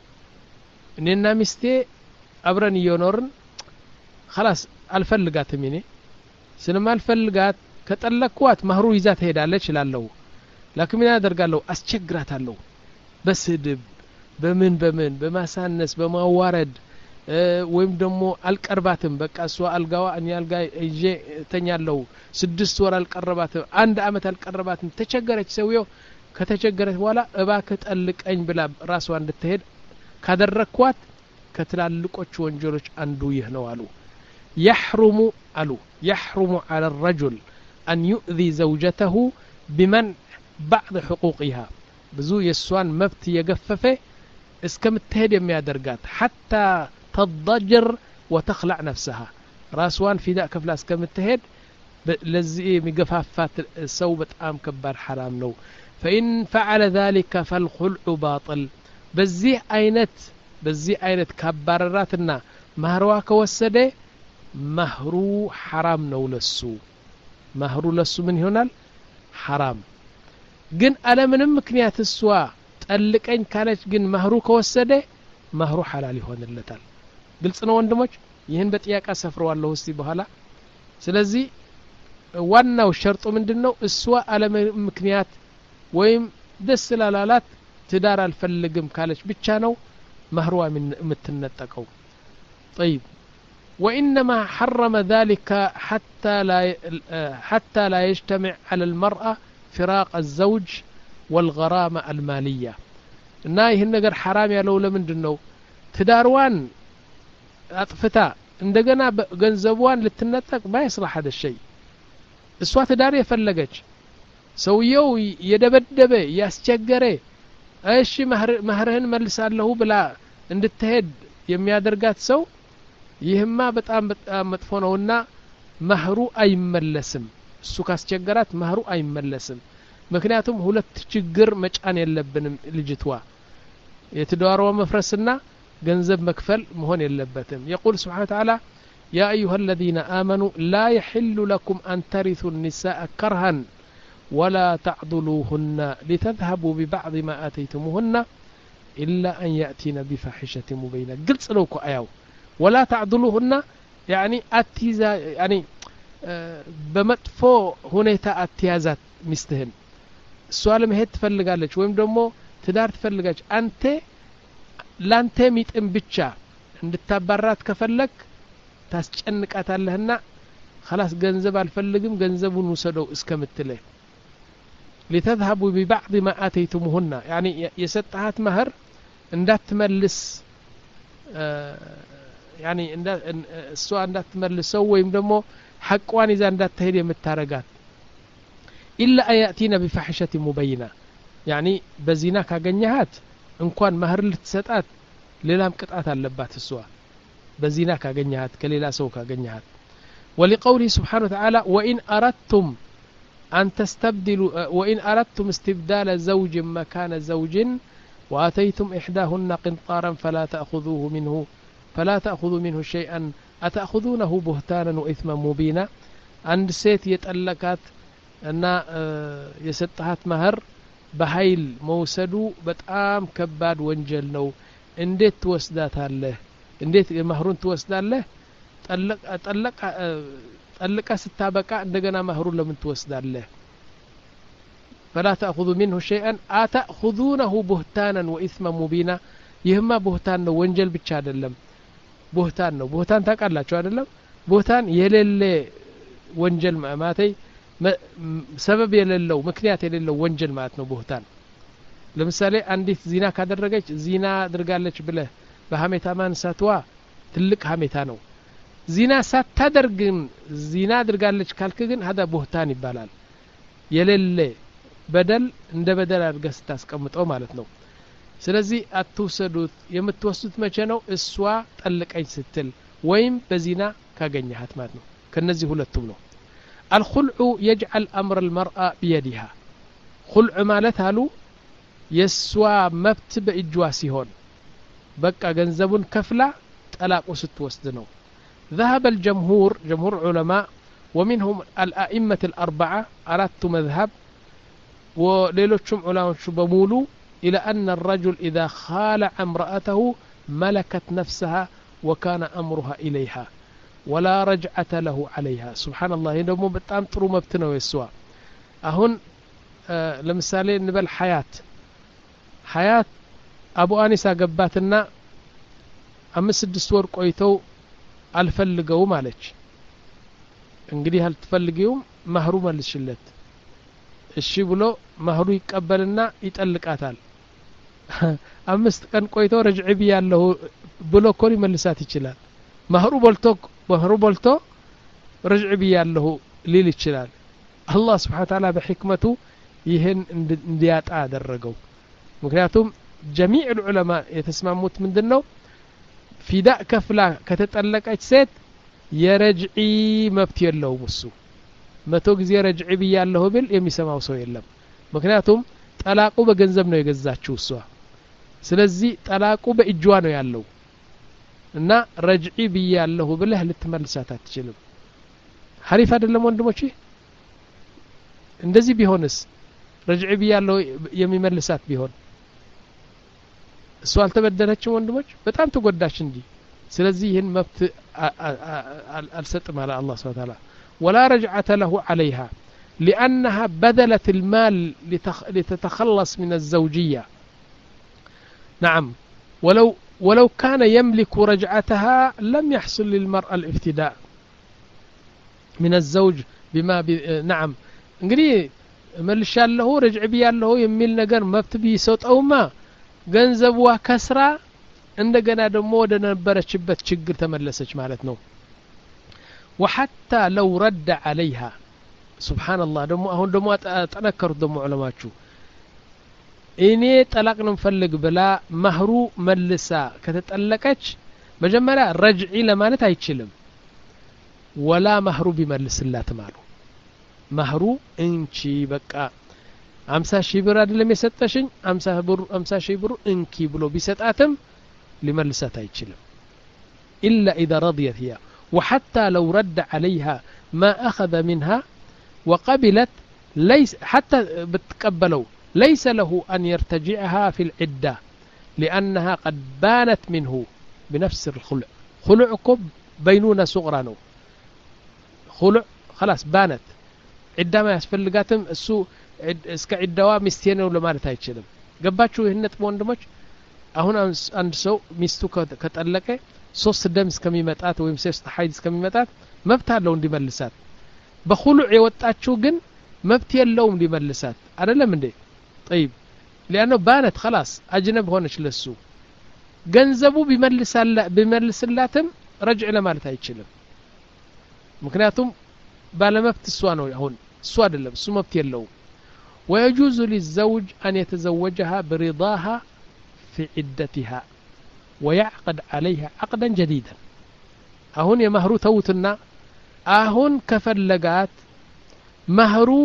እኔና ሚስቴ አብረን እየኖርን خلاص አልፈልጋትም እኔ ስለማልፈልጋት ከጠለቅኳት ማህሩ ይዛ ትሄዳለች ይላልው لكن ምን ያደርጋለሁ አስቸግራታለሁ በስድብ በምን በምን በማሳነስ በማዋረድ ወይም ደግሞ አልቀርባትም በቃ እሷ አልጋዋ እኔ አልጋ እጄ ተኛለሁ ስድስት ወር አልቀረባትም አንድ አመት አልቀረባትም ተቸገረች ሰውየው ከተቸገረች በኋላ እባክህ ጠልቀኝ ብላ ራስዋ እንድትሄድ ካደረኳት ከትላልቆች ወንጀሎች አንዱ ይህ ነው አሉ يحرم አሉ يحرم على الرجل أن يؤذي زوجته بمن بعض حقوقها ብዙ የሷን መብት የገፈፈ እስከምትሄድ የሚያደርጋት حتى تضجر وتخلع نفسها راسوان فداء كفلا اسكمتهد لذي مغفافات سو بتام كبار حرام نو فإن فعل ذلك فالخلع باطل بزي عينت بزي عينت كبارراتنا مهروا كوسده مهرو حرام نو لسو مهرو لسو من هنا حرام ግን አለምንም ምክንያት እሷ ጠልቀኝ ካለች ግን መህሩ ከወሰደ መህሩ ሐላል ይሆንለታል ግልጽ ነው ወንድሞች ይሄን በጥያቄ ሰፍረዋለሁ እስቲ በኋላ ስለዚህ ዋናው ሸርጡ ምንድነው እሷ አለምንም ምክንያት ወይም ደስ ላላላት ትዳር አልፈልግም ካለች ብቻ ነው መህሯ የምትነጠቀው طيب وانما حرم ذلك حتى لا حتى لا يجتمع على المرأة فراق الزوج والغرامة المالية እና ይሄን ነገር حرام ያለው ለምንድነው ትዳርዋን አጥፍታ እንደገና ገንዘቧን ልትነጠቅ ባይስራህ هذا الشيء እሷ ትዳር የፈለገች ሰውየው የደበደበ ያስቸገረ እሺ መህርህን መልሳለሁ ብላ እንድትሄድ የሚያደርጋት ሰው ይህማ በጣም በጣም መጥፎ ነውና መህሩ አይመለስም እሱ ካስቸገራት መህሩ አይመለስም ምክንያቱም ሁለት ችግር መጫን የለብንም ልጅቷ የትዳሯ መፍረስና ገንዘብ መክፈል መሆን የለበትም يقول سبحانه وتعالى يا أيها الذين آمنوا لا يحل لكم أن ترثوا النساء كرها ولا تعضلوهن لتذهبوا ببعض ما آتيتموهن إلا أن يأتين بفاحشة مبينة قلت لوكو أياو ولا تعضلوهن يعني أتيزا يعني በመጥፎ ሁኔታ አትያዛት ሚስትህን እሷል መሄድ ትፈልጋለች ወይም ደግሞ ትዳር ትፈልጋለች አንተ ላንተ ሚጥም ብቻ እንድታባራት ከፈለክ ታስጨንቃታለህና خلاص ገንዘብ አልፈልግም ገንዘቡን ወሰደው እስከምትለ لتذهبوا ببعض ما آتيتموهن يعني የሰጣሃት መህር እንዳትመልስ يعني እሷ እንዳትመልሰው ወይም ደግሞ حقوان إذا اندات تهدي متارقات إلا أن يأتينا بفحشة مبينة يعني بزيناك أغنيهات إن كان مهر لتسطات ليلام قطعات اللبات السوا بزيناك أغنيهات كليلا سوك أغنيهات ولقوله سبحانه وتعالى وإن أردتم أن تستبدلوا وإن أردتم استبدال زوج مكان زوج وآتيتم إحداهن قنطارا فلا تأخذوه منه فلا تأخذوا منه شيئا أتأخذونه بهتانا وإثما مبينا عند سيت يتألكات أن يستحات مهر بهيل موسدو بتقام كباد وانجل نو انديت توسدات الله انديت مهرون توسدات له طلق طلق طلق ستابقا عندنا مهرون لمن توسدات له فلا تأخذوا منه شيئا أتأخذونه بهتانا وإثما مبينا يهما بهتان وانجل ብቻ አይደለም بهتان ነው بهتان ታውቃላችሁ አይደለም بهتان የሌለ ወንጀል ማማተይ ሰበብ የሌለው ምክንያት የሌለው ወንጀል ማለት ነው بهتان ለምሳሌ አንዲት ዚና ካደረገች ዚና አድርጋለች ብለ በሐሜታ ማንሳቷ ትልቅ ሐሜታ ነው ዚና ሳታደርግን ዚና አድርጋለች ካልክ ግን هذا بهتان ይባላል የሌለ በደል እንደ በደል አድርገህ ስታስቀምጠው ማለት ነው ስለዚህ አትወሰዱት የምትወስዱት መቼ ነው እሷ ጠልቀኝ ስትል ወይም በዚና ካገኘሃት ማለት ነው ከነዚህ ሁለቱም ነው الخلع يجعل امر المرأة بيدها خلع ማለት አሉ የስዋ መብት በእጅዋ ሲሆን በቃ ገንዘቡን ከፍላ ጠላቁ ስትወስድ ነው ذهب الجمهور جمهور علماء ومنهم الأئمة الأربعة أردت مذهب وليلوشم علماء بمولو إلى أن الرجل إذا خالع امرأته ملكت نفسها وكان أمرها إليها ولا رجعة له عليها سبحان الله يدومو بتام ጥሩ መብት ነው የስዋ አሁን ለምሳሌ እንበል ሐያት ሐያት አቡ አኒስ አገባትና አምስት ስድስት ወር ቆይተው አልፈልገው ማለች እንግዲህ አልትፈልጊው ማህሩ መልሽለት እሺ ብሎ ማህሩ ይቀበልና ይጠልቃታል አምስት ቀን ቆይቶ ረጅዕ ቢያለሁ ብሎ ኮሪ መልሳት ይችላል ማህሩ ቦልቶ ማህሩ ቦልቶ ረጅዕ ቢያለሁ ሊል ይችላል አላህ Subhanahu Wa Ta'ala በሕክመቱ ይሄን እንዲያጣ አደረገው ምክንያቱም جميع العلماء የተስማሙት ምንድነው ፊዳእ ከፍላ ከተጠለቀች ሴት የረጅዒ መብት የለውም እሱ መቶ ጊዜ ረጅዕ ቢያለሁ ብል የሚሰማው ሰው የለም ምክንያቱም ጠላቁ በገንዘብ ነው የገዛችው እሷ ስለዚህ ጠላቁ በእጇ ነው ያለው እና ረጅዒ ቢያለሁ ብለህ ልትመልሳት አትችልም ሐሪፍ አይደለም ወንድሞቼ እንደዚህ ቢሆንስ ረጅዕ ቢያለሁ የሚመልሳት ቢሆን እሷ አልተበደለችም ወንድሞች በጣም ተጎዳች እንጂ ስለዚህ ይህን መብት አልሰጥም على الله سبحانه وتعالى ولا رجعة له عليها لأنها بذلت المال لتتخلص من الزوجية نعم ولو ولو كان يملك رجعتها لم يحصل للمرأة الافتداء من الزوج بما ب... نعم እንግዲህ መልሻለሁ ረጅዕ ቢያለሁ የሚል ነገር መብት ቢሰጠውማ ገንዘብዋ ከስራ እንደገና ደግሞ ወደ ነበረችበት ችግር ተመለሰች ማለት ነው وحتى لو رد عليها سبحان الله ደግሞ አሁን ደግሞ ተነከሩት ደግሞ ዑለማቹ እኔ ጠላቅ ነው ፈልግ ብላ ማህሩ መልሳ ከተጠለቀች መጀመሪያ ረጅዒ ለማለት አይችልም ወላ ማህሩ ቢመልስላት ማሉ ማህሩ እንቺ በቃ አምሳ ሺህ ብር አይደለም የሰጠሽኝ አምሳ ብር አምሳ ሺህ ብር እንኪ ብሎ ቢሰጣትም ሊመልሳት አይችልም إلا إذا رضيت هي وحتى لو رد عليها ما أخذ منها وقبلت ليس حتى بتقبلوا ليس له أن يرتجعها في العدة لأنها قد بانت منه بنفس الخلع خلعكم بينونة صغرى نو خلع خلاص بانت عدة ما يسفلقاتم السوء እስከ ዒዳዋ ሚስቴ ነው ለማለት አይችልም ገባችሁ ይህነት ወንድሞች አሁን አንድ ሰው ሚስቱ ከጠለቀ ሶስት ደም እስከሚመጣት ወይም ሶስት ሐይድ እስከሚመጣት መብት አለው እንዲመልሳት በኹሉዕ የወጣችው ግን መብት የለውም እንዲመልሳት አይደለም እንዴ طيب لانه بانت خلاص اجنب ሆነች ለሱ ገንዘቡ ቢመልሳላ ቢመልስላትም ረጅዕ ለማለት አይችልም ምክንያቱም ባለመብት እሷ ነው አሁን እሷ አይደለም እሱ መብት የለውም ويجوز للزوج أن يتزوجها برضاها في عدتها ويعقد عليها عقدا جديدا أهون يا مهرو توتنا أهون كفلقات مهرو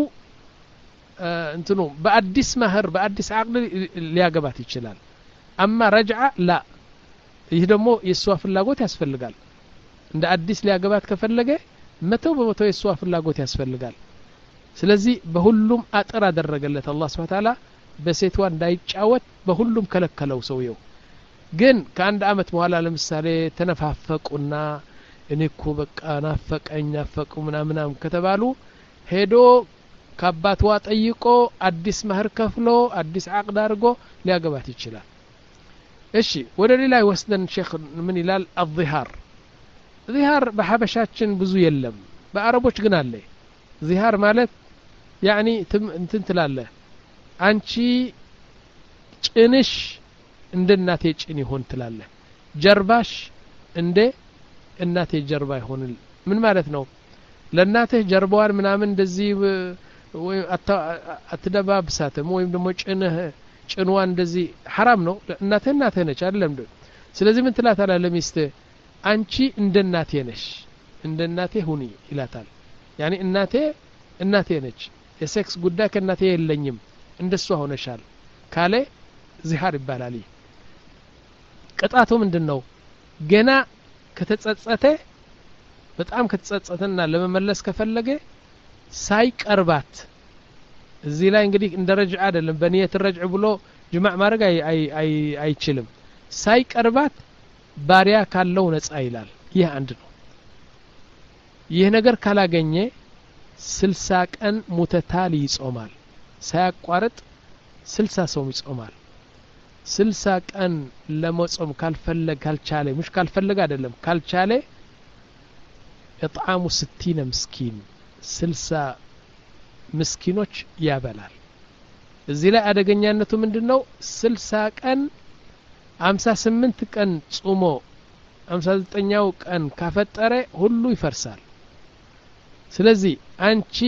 آه انتنو بأدس مهر بأدس عقد لياقبات يتشلال أما رجعة لا يهدمو يسوا في اللاقوت يسفلقال عند أدس لياقبات كفلقه متو بمتو يسوا في اللاقوت يسفلقال ስለዚህ በሁሉም አጥራ አደረገለት አላህ Subhanahu Wa Ta'ala በሴቷ እንዳይጫወት በሁሉም ከለከለው ሰውየው ግን ከአንድ አመት በኋላ ለምሳሌ ተነፋፈቁና እኔኮ በቃ ናፈቀኝ ናፈቁ ምናምናም ከተባሉ ሄዶ ከአባቷ ጠይቆ አዲስ መህር ከፍሎ አዲስ አቅድ አድርጎ ሊያገባት ይችላል እሺ ወደ ሌላ ይወስደን ሼክ ምን ይላል الظهار ظهار በሐበሻችን ብዙ የለም በአረቦች ግን አለ ظهار ማለት يعني እንትን ትላለህ አንቺ ጭንሽ እንደ እናቴ ጭን ይሆን ትላለህ ጀርባሽ እንደ እናቴ ጀርባ ይሆን ምን ማለት ነው ለእናትህ ጀርባዋን ምናምን እንደዚህ ወይ አትደባብሳትም ወይም ደግሞ ጭንህ ጭንዋ እንደዚህ حرام ነው እናትህ እናትህ ነች አይደለም ስለዚህ ምን ትላታለህ ለሚስት አንቺ እንደ እናቴ ነሽ እንደ እናቴ ሁኒ ይላታል يعني እናቴ እናቴ ነች የሴክስ ጉዳይ ከእናቴ የለኝም እንደሷ ሆነሻል ካለ ዚሃር ይባላል ቅጣቱ ምንድነው ገና ከተጸጸተ በጣም ከተጸጸተና ለመመለስ ከፈለገ ሳይቀርባት እዚህ ላይ እንግዲህ እንደ ረጅዕ አይደለም በኒየት ረጅዕ ብሎ ጅማዕ ማድረግ አይ አይ አይችልም ሳይቀርባት ባሪያ ካለው ነፃ ይላል ይህ አንድ ነው ይህ ነገር ካላገኘ ስልሳ ቀን ሙተታሊ ይጾማል ሳያቋርጥ ስልሳ ሰው ይጾማል ስልሳ ቀን ለመጾም ካልፈለገ ካልቻለ مش ካልፈለገ አይደለም ካልቻለ اطعام ستين مسكين ስልሳ ምስኪኖች ያበላል እዚህ ላይ አደገኛነቱ ምንድነው ስልሳ ቀን ሃምሳ ስምንት ቀን ጾሞ ሃምሳ ዘጠኝኛው ቀን ካፈጠረ ሁሉ ይፈርሳል ስለዚህ አንቺ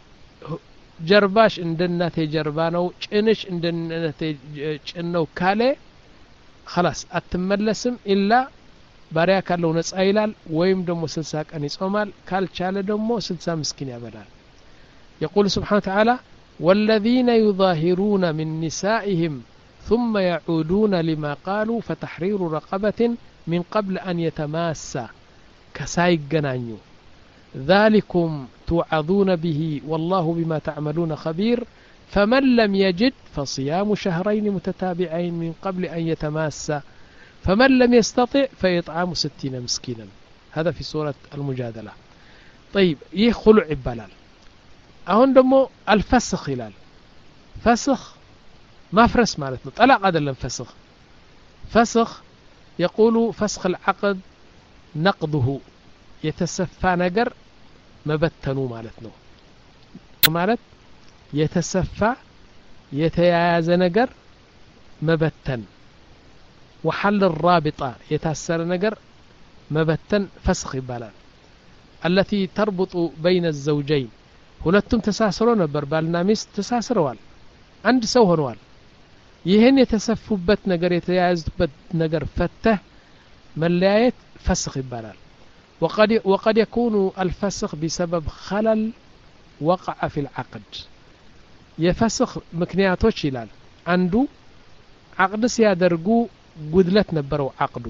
ጀርባሽ እንደናቴ ጀርባ ነው ጭንሽ እንደናቴ ጭን ነው ካለ خلاص አትመለስም ኢላ ባሪያ ካለው ነፃ ይላል ወይም ደግሞ ስልሳ ቀን ይጾማል ካልቻለ ደግሞ ስልሳ ምስኪን ያበላል يقول سبحانه وتعالى والذين يظاهرون من نسائهم ثم يعودون لما قالوا فتحرير رقبة من قبل أن يتماسا كساي جنانيو ذلكم توعظون به والله بما تعملون خبير فمن لم يجد فصيام شهرين متتابعين من قبل أن يتماسا فمن لم يستطع فيطعام ستين مسكينا هذا في سورة المجادلة طيب يخلع عبالال أهون دمو الفسخ خلال فسخ ما فرس مالتنا طلاق هذا اللي فسخ فسخ يقول فسخ العقد نقضه يتسفى نجر مبتنو مالتنا مالت يتسفى يتياز نجر مبتن وحل الرابطة يتأثر نجر مبتن فسخ بالان التي تربط بين الزوجين ሁለቱም ተሳስረው ነበር ባልና ሚስት ተሳስረዋል አንድ ሰው ሆነዋል ይሄን የተሰፉበት ነገር የተያያዙበት ነገር ፈተህ መለያየት فسخ ይባላል وقد وقد يكون الفسخ بسبب خلل وقع في العقد يفسخ ምክንያቶች ይላል አንዱ عقد ሲያደርጉ ጉድለት ነበረው عقዱ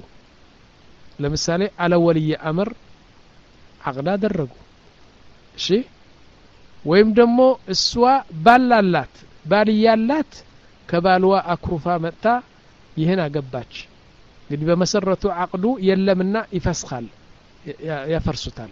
ለምሳሌ على ولي امر عقد አደረጉ እሺ ወይም ደግሞ እሷ ባላላት ባልያላት ከባልዋ አክሩፋ መጣ ይሄን አገባች እንግዲህ በመሰረቱ አቅዱ የለምና ይፈስኻል ያፈርሱታል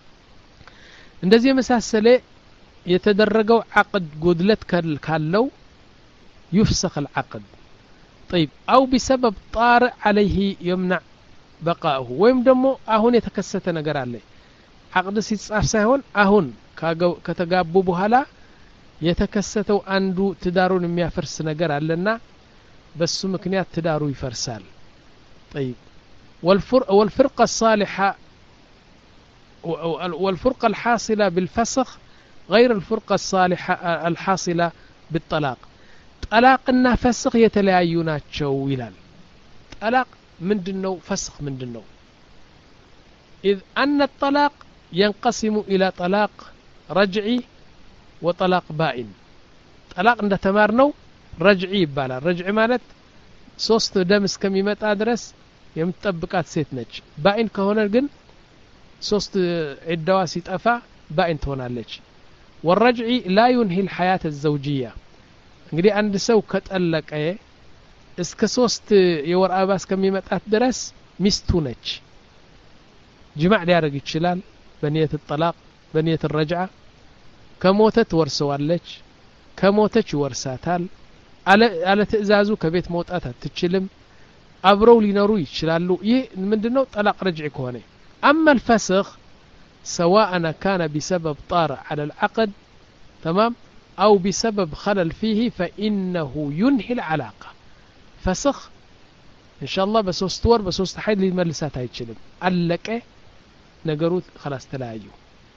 እንደዚህ የመሳሰለ የተደረገው አቅድ ጉድለት ካለው يفسخ العقد طيب او بسبب طارئ عليه يمنع بقاؤه ወይም ደግሞ አሁን የተከሰተ ነገር አለ አቅድ ሲጻፍ ሳይሆን አሁን ከተጋቡ በኋላ የተከሰተው አንዱ ትዳሩን የሚያፈርስ ነገር አለና በሱ ምክንያት ትዳሩ ይፈርሳል طيب والفرق والفرقه الصالحه والفرقه الحاصله بالفسخ غير الفرقه الصالحه الحاصله بالطلاق طلاقنا فسخ የተለያዩ ናቸው ይላል طلاق ምንድነው فسخ ምንድነው اذ ان الطلاق ينقسم الى طلاق رجعي وطلاق بائن طلاق እንደ ተማርነው رجعي ይባላል رجعي ማለት ሶስት ደም እስከሚመጣ ድረስ የምትጠብቃት ሴት ነች ባኢን ከሆነ ግን ሶስት ዒዳዋ ሲጠፋ ባኢን ትሆናለች والرجعي لا ينهي الحياة الزوجية እንግዲህ አንድ ሰው ከጠለቀ እስከ ሶስት የወር አበባ እስከሚመጣት ድረስ ሚስቱ ነች ጅማዕ ሊያደርግ ይችላል በኒየት الطلاق በኒየት الرجعة ከሞተት ወርሰዋለች ከሞተች ይወርሳታል አለ ትእዛዙ ከቤት መውጣት አትችልም አብረው ሊኖሩ ይችላሉ ይህ ምንድነው طلاق رجعي ከሆነ اما الفسخ سواء كان بسبب طارئ على العقد تمام او بسبب خلل فيه فانه ينهي العلاقه فسخ ان شاء الله بسوست ور بسوست حيد لملسات አይችልም አለቀ ነገሩት خلاص ተለያዩ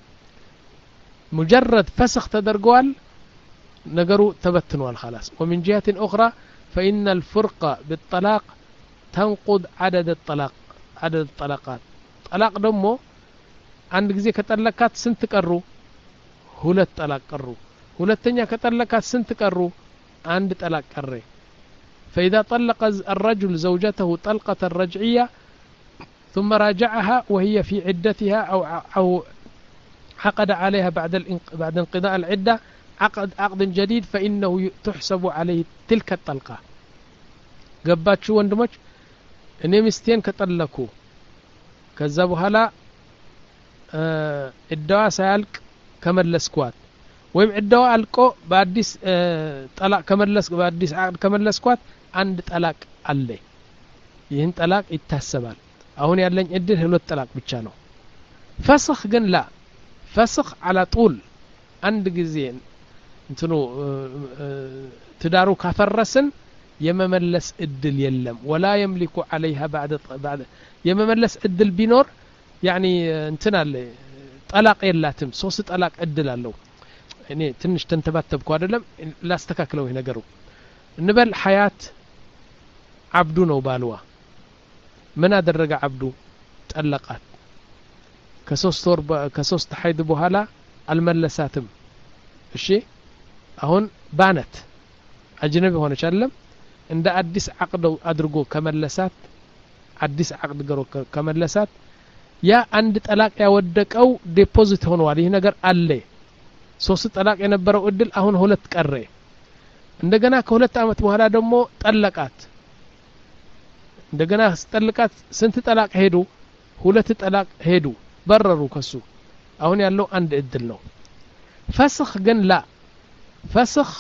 مجرد فسخ تدرجوال نجرو تبتنوال خلاص ومن جهة أخرى فإن الفرقة بالطلاق تنقض عدد الطلاق عدد الطلاقات طلاق دمو عند جزء كتلكات سنت كرو هلت طلاق كرو هلتنيا كتلكات سنت كرو عند طلاق كري فإذا طلق الرجل زوجته طلقة رجعية ثم راجعها وهي في عدتها أو أو عقد عليها بعد بعد انقضاء العدة عقد عقد جديد فإنه تحسب عليه تلك الطلقة. ገባችሁ ወንድሞች? እኔ ሚስቴን ከጠለኩ ከዛ በኋላ እዳዋ ሳያልቅ ከመለስኳት ወይም እዳዋ አልቆ በአዲስ ጠላቅ ከመለስኩ በአዲስ አቅድ ከመለስኳት አንድ ጠላቅ አለ። ይህን ጠላቅ ይታሰባል። አሁን ያለኝ እድል ሁለት ጠላቅ ብቻ ነው። ፈስኽ ግን ላ ፈስኽ على طول አንድ ጊዜ እንትኑ ትዳሩ ካፈረስን የመመለስ እድል የለም። ولا يملك عليها بعد بعد የመመለስ እድል ቢኖር يعني እንትን አለ ጠላቅ የላትም። ሶስት ጠላቅ እድል አለው። እኔ ትንሽ ተንተባተብኩ አይደለም ላስተካክለው ይሄ ነገሩ። እንበል ሐያት አብዱ ነው ባልዋ ምን አደረገ አብዱ ጠለቃት ከሶስት ወር ከሶስት ሐይድ በኋላ አልመለሳትም። እሺ አሁን ባነት አጅነቢ ሆነች አይደለም እንደ አዲስ አቅድ አድርጎ ከመለሳት አዲስ አቅድ ገሮ ከመለሳት ያ አንድ ጠላቅ ያወደቀው ዲፖዚት ሆኗል። ይሄ ነገር አለ። ሶስት ጠላቅ የነበረው እድል አሁን ሁለት ቀረ። እንደገና ከሁለት አመት በኋላ ደግሞ ጠለቃት። እንደገና ጠለቃት ስንት ጠላቅ ሄዱ? ሁለት ጠላቅ ሄዱ በረሩ ከሱ። አሁን ያለው አንድ እድል ነው። ፈስኽ ግን ላ ፈስኽ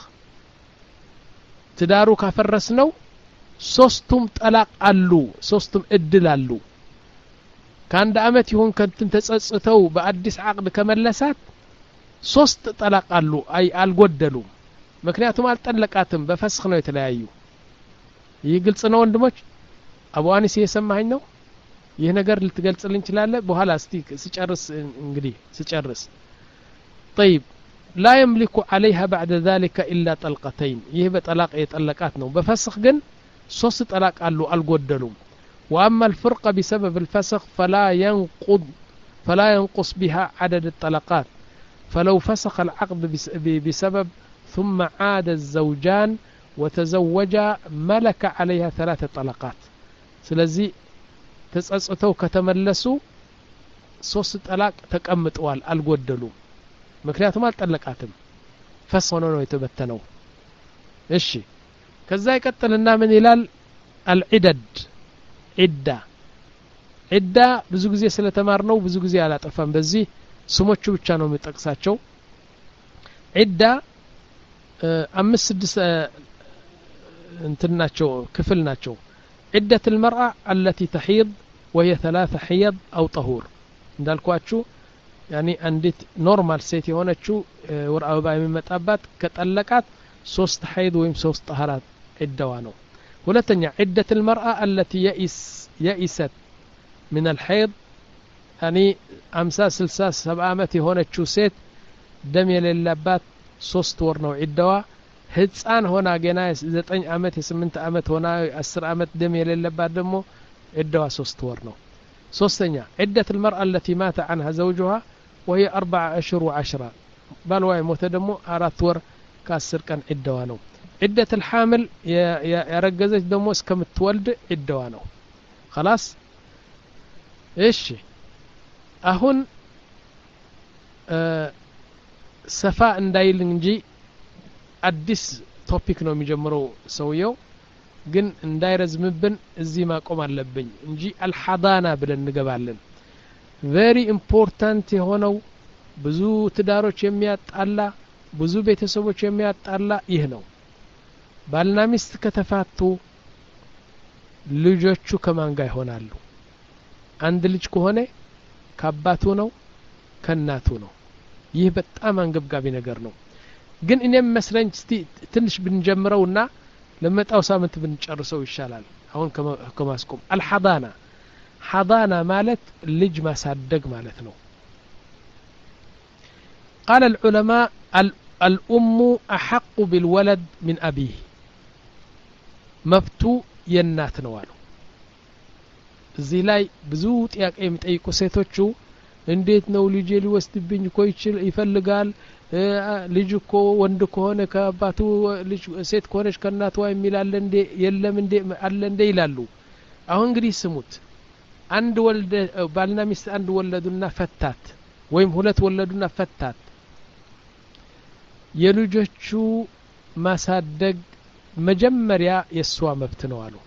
ትዳሩ ካፈረስነው ሶስቱም ጠላቅ አሉ። ሶስቱም እድል አሉ። ከአንድ አመት ይሁን ከንትን ተጸጽተው በአዲስ አቅድ ከመለሳት ሶስት ጠላቅ አሉ። አይ አልጎደሉም። ምክንያቱም አልጠለቃትም በፈስኽ ነው የተለያዩ። ይህ ግልጽ ነው ወንድሞች? አቡ አኒስ የሰማኸኝ ነው? ይህ ነገር ልትገልጽልኝ ትችላለህ? በኋላ እስቲ ስጨርስ እንግዲህ ስጨርስ طيب لا يملك عليها بعد ذلك إلا طلقتين ይህ በጠላቅ የጠለቃት ነው። በፈስኽ ግን ሶስት ጠላቅ አሉ አልጎደሉም። وأما الفرقة بسبب الفسخ فلا ينقض فلا ينقص بها عدد الطلقات فلو فسخ العقد بسبب ثم عاد الزوجان وتزوجا ملك عليها ثلاث طلقات ስለዚህ ተጸጽተው ከተመለሱ ሶስት ጠላቅ ተቀምጠዋል አልጎደሉም። ምክንያቱም አልጠለቃትም ፈስኽ ሆኖ ነው የተበተነው። እሺ ከዛ ይቀጥልና ምን ይላል? العدد ዒዳ ዒዳ ብዙ ጊዜ ስለተማርነው ብዙ ጊዜ አላጠፋም። በዚህ ስሞቹ ብቻ ነው የሚጠቅሳቸው። ዒዳ አምስት ስድስት እንትናቸው ክፍል ናቸው። عدة المرأة التي تحيض وهي ثلاثة حيض أو طهور እንዳልኳችሁ يعني عندت نورمال ሴት የሆነችው ወር አበባ የሚመጣባት ከጠለቃት ሶስት ሐይድ ወይም ሶስት طهارات ዒዳዋ ነው። ሁለተኛ عدة المرأة التي يئس يئست من الحيض يعني خمسة ستة سبعة ዓመት የሆነችው ሴት ደም የሌለባት ሶስት ወር ነው ዒዳዋ። ህፃን ሆና ገና ዘጠኝ ዓመት የስምንት ዓመት ሆና አስር ዓመት ደም የሌለባት ደግሞ ዒዳዋ ሶስት ወር ነው። ሶስተኛ عدة المرأة التي مات عنها زوجها وهي أربعة أشهر وعشرة ባልዋ የሞተ ደግሞ አራት ወር ከአስር ቀን ዒዳዋ ነው። عدة الحامل ያረገዘች ደግሞ እስከምትወልድ ዒዳዋ ነው። خلاص እሺ አሁን ሰፋ እንዳይል እንጂ አዲስ ቶፒክ ነው የሚጀምረው ሰውየው ግን እንዳይረዝምብን እዚህ ማቆም አለብኝ እንጂ አልሐዳና ብለን እንገባለን። very important የሆነው ብዙ ትዳሮች የሚያጣላ ብዙ ቤተሰቦች የሚያጣላ ይህ ነው። ባልና ሚስት ከተፋቱ ልጆቹ ከማን ጋር ይሆናሉ? አንድ ልጅ ከሆነ ከአባቱ ነው ከእናቱ ነው። ይህ በጣም አንገብጋቢ ነገር ነው። ግን እኔም መስለኝ እስቲ ትንሽ ብንጀምረውና ለመጣው ሳምንት ብንጨርሰው ይሻላል አሁን ከማስቆም። አልሐዳና ሐዳና ማለት ልጅ ማሳደግ ማለት ነው። قال العلماء الأم أحق بالولد من أبيه መብቱ የእናት ነው አሉ። እዚህ ላይ ብዙ ጥያቄ የሚጠይቁ ሴቶቹ እንዴት ነው ልጄ ሊወስድብኝ እኮ ይችል ይፈልጋል ልጅ እኮ ወንድ ከሆነ ከአባቱ ልጅ ሴት ከሆነች ከእናቷ የሚላል እንዴ የለም እንዴ አለ እንዴ ይላሉ አሁን እንግዲህ ስሙት አንድ ወልደ ባልና ሚስት አንድ ወለዱና ፈታት ወይም ሁለት ወለዱና ፈታት የልጆቹ ማሳደግ መጀመሪያ የሷ መብት ነው አሉ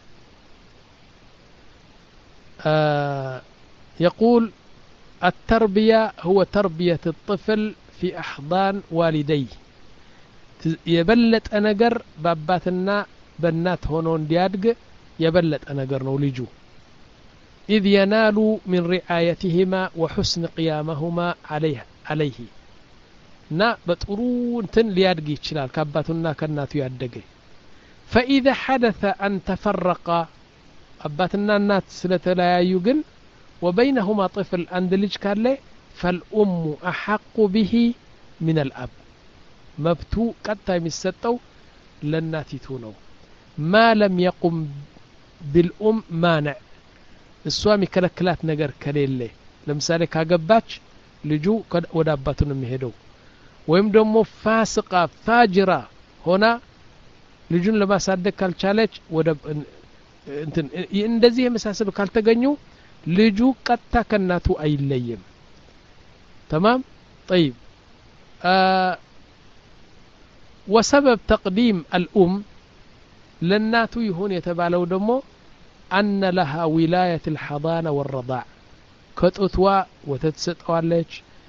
يقول التربية هو تربية الطفل في أحضان والديه يبلت أنقر باباتنا بنات هونون ديادق يبلت أنقر نولجو إذ ينال من رعايتهما وحسن قيامهما عليه عليه نا بتقولون تن ليادق يتشلال كاباتنا كناتو يادق فإذا حدث أن تفرق أباتنا النات سلتلا يوجن وبينهما طفل أندلج كله فالأم أحق به من الأب مبتو قطع يمسطو للناتيتو نو ما لم يقم بالأم مانع السوامي كلكلات ነገር ከሌለ ለምሳሌ ካገባች ልጁ ወደ አባቱ ነው የሚሄደው ወይም ደግሞ ፋስቃ ፋጅራ ሆና ልጁን ለማሳደግ ካልቻለች ወደ እንትን እንደዚህ የመሳሰሉ ካልተገኙ ልጁ ቀጥታ ከናቱ አይለይም تمام طيب آه وسبب تقديم الأم للناتو يهون يتبالو دمو أن لها ولاية الحضانة والرضاع كتوتوا وتتسطوالج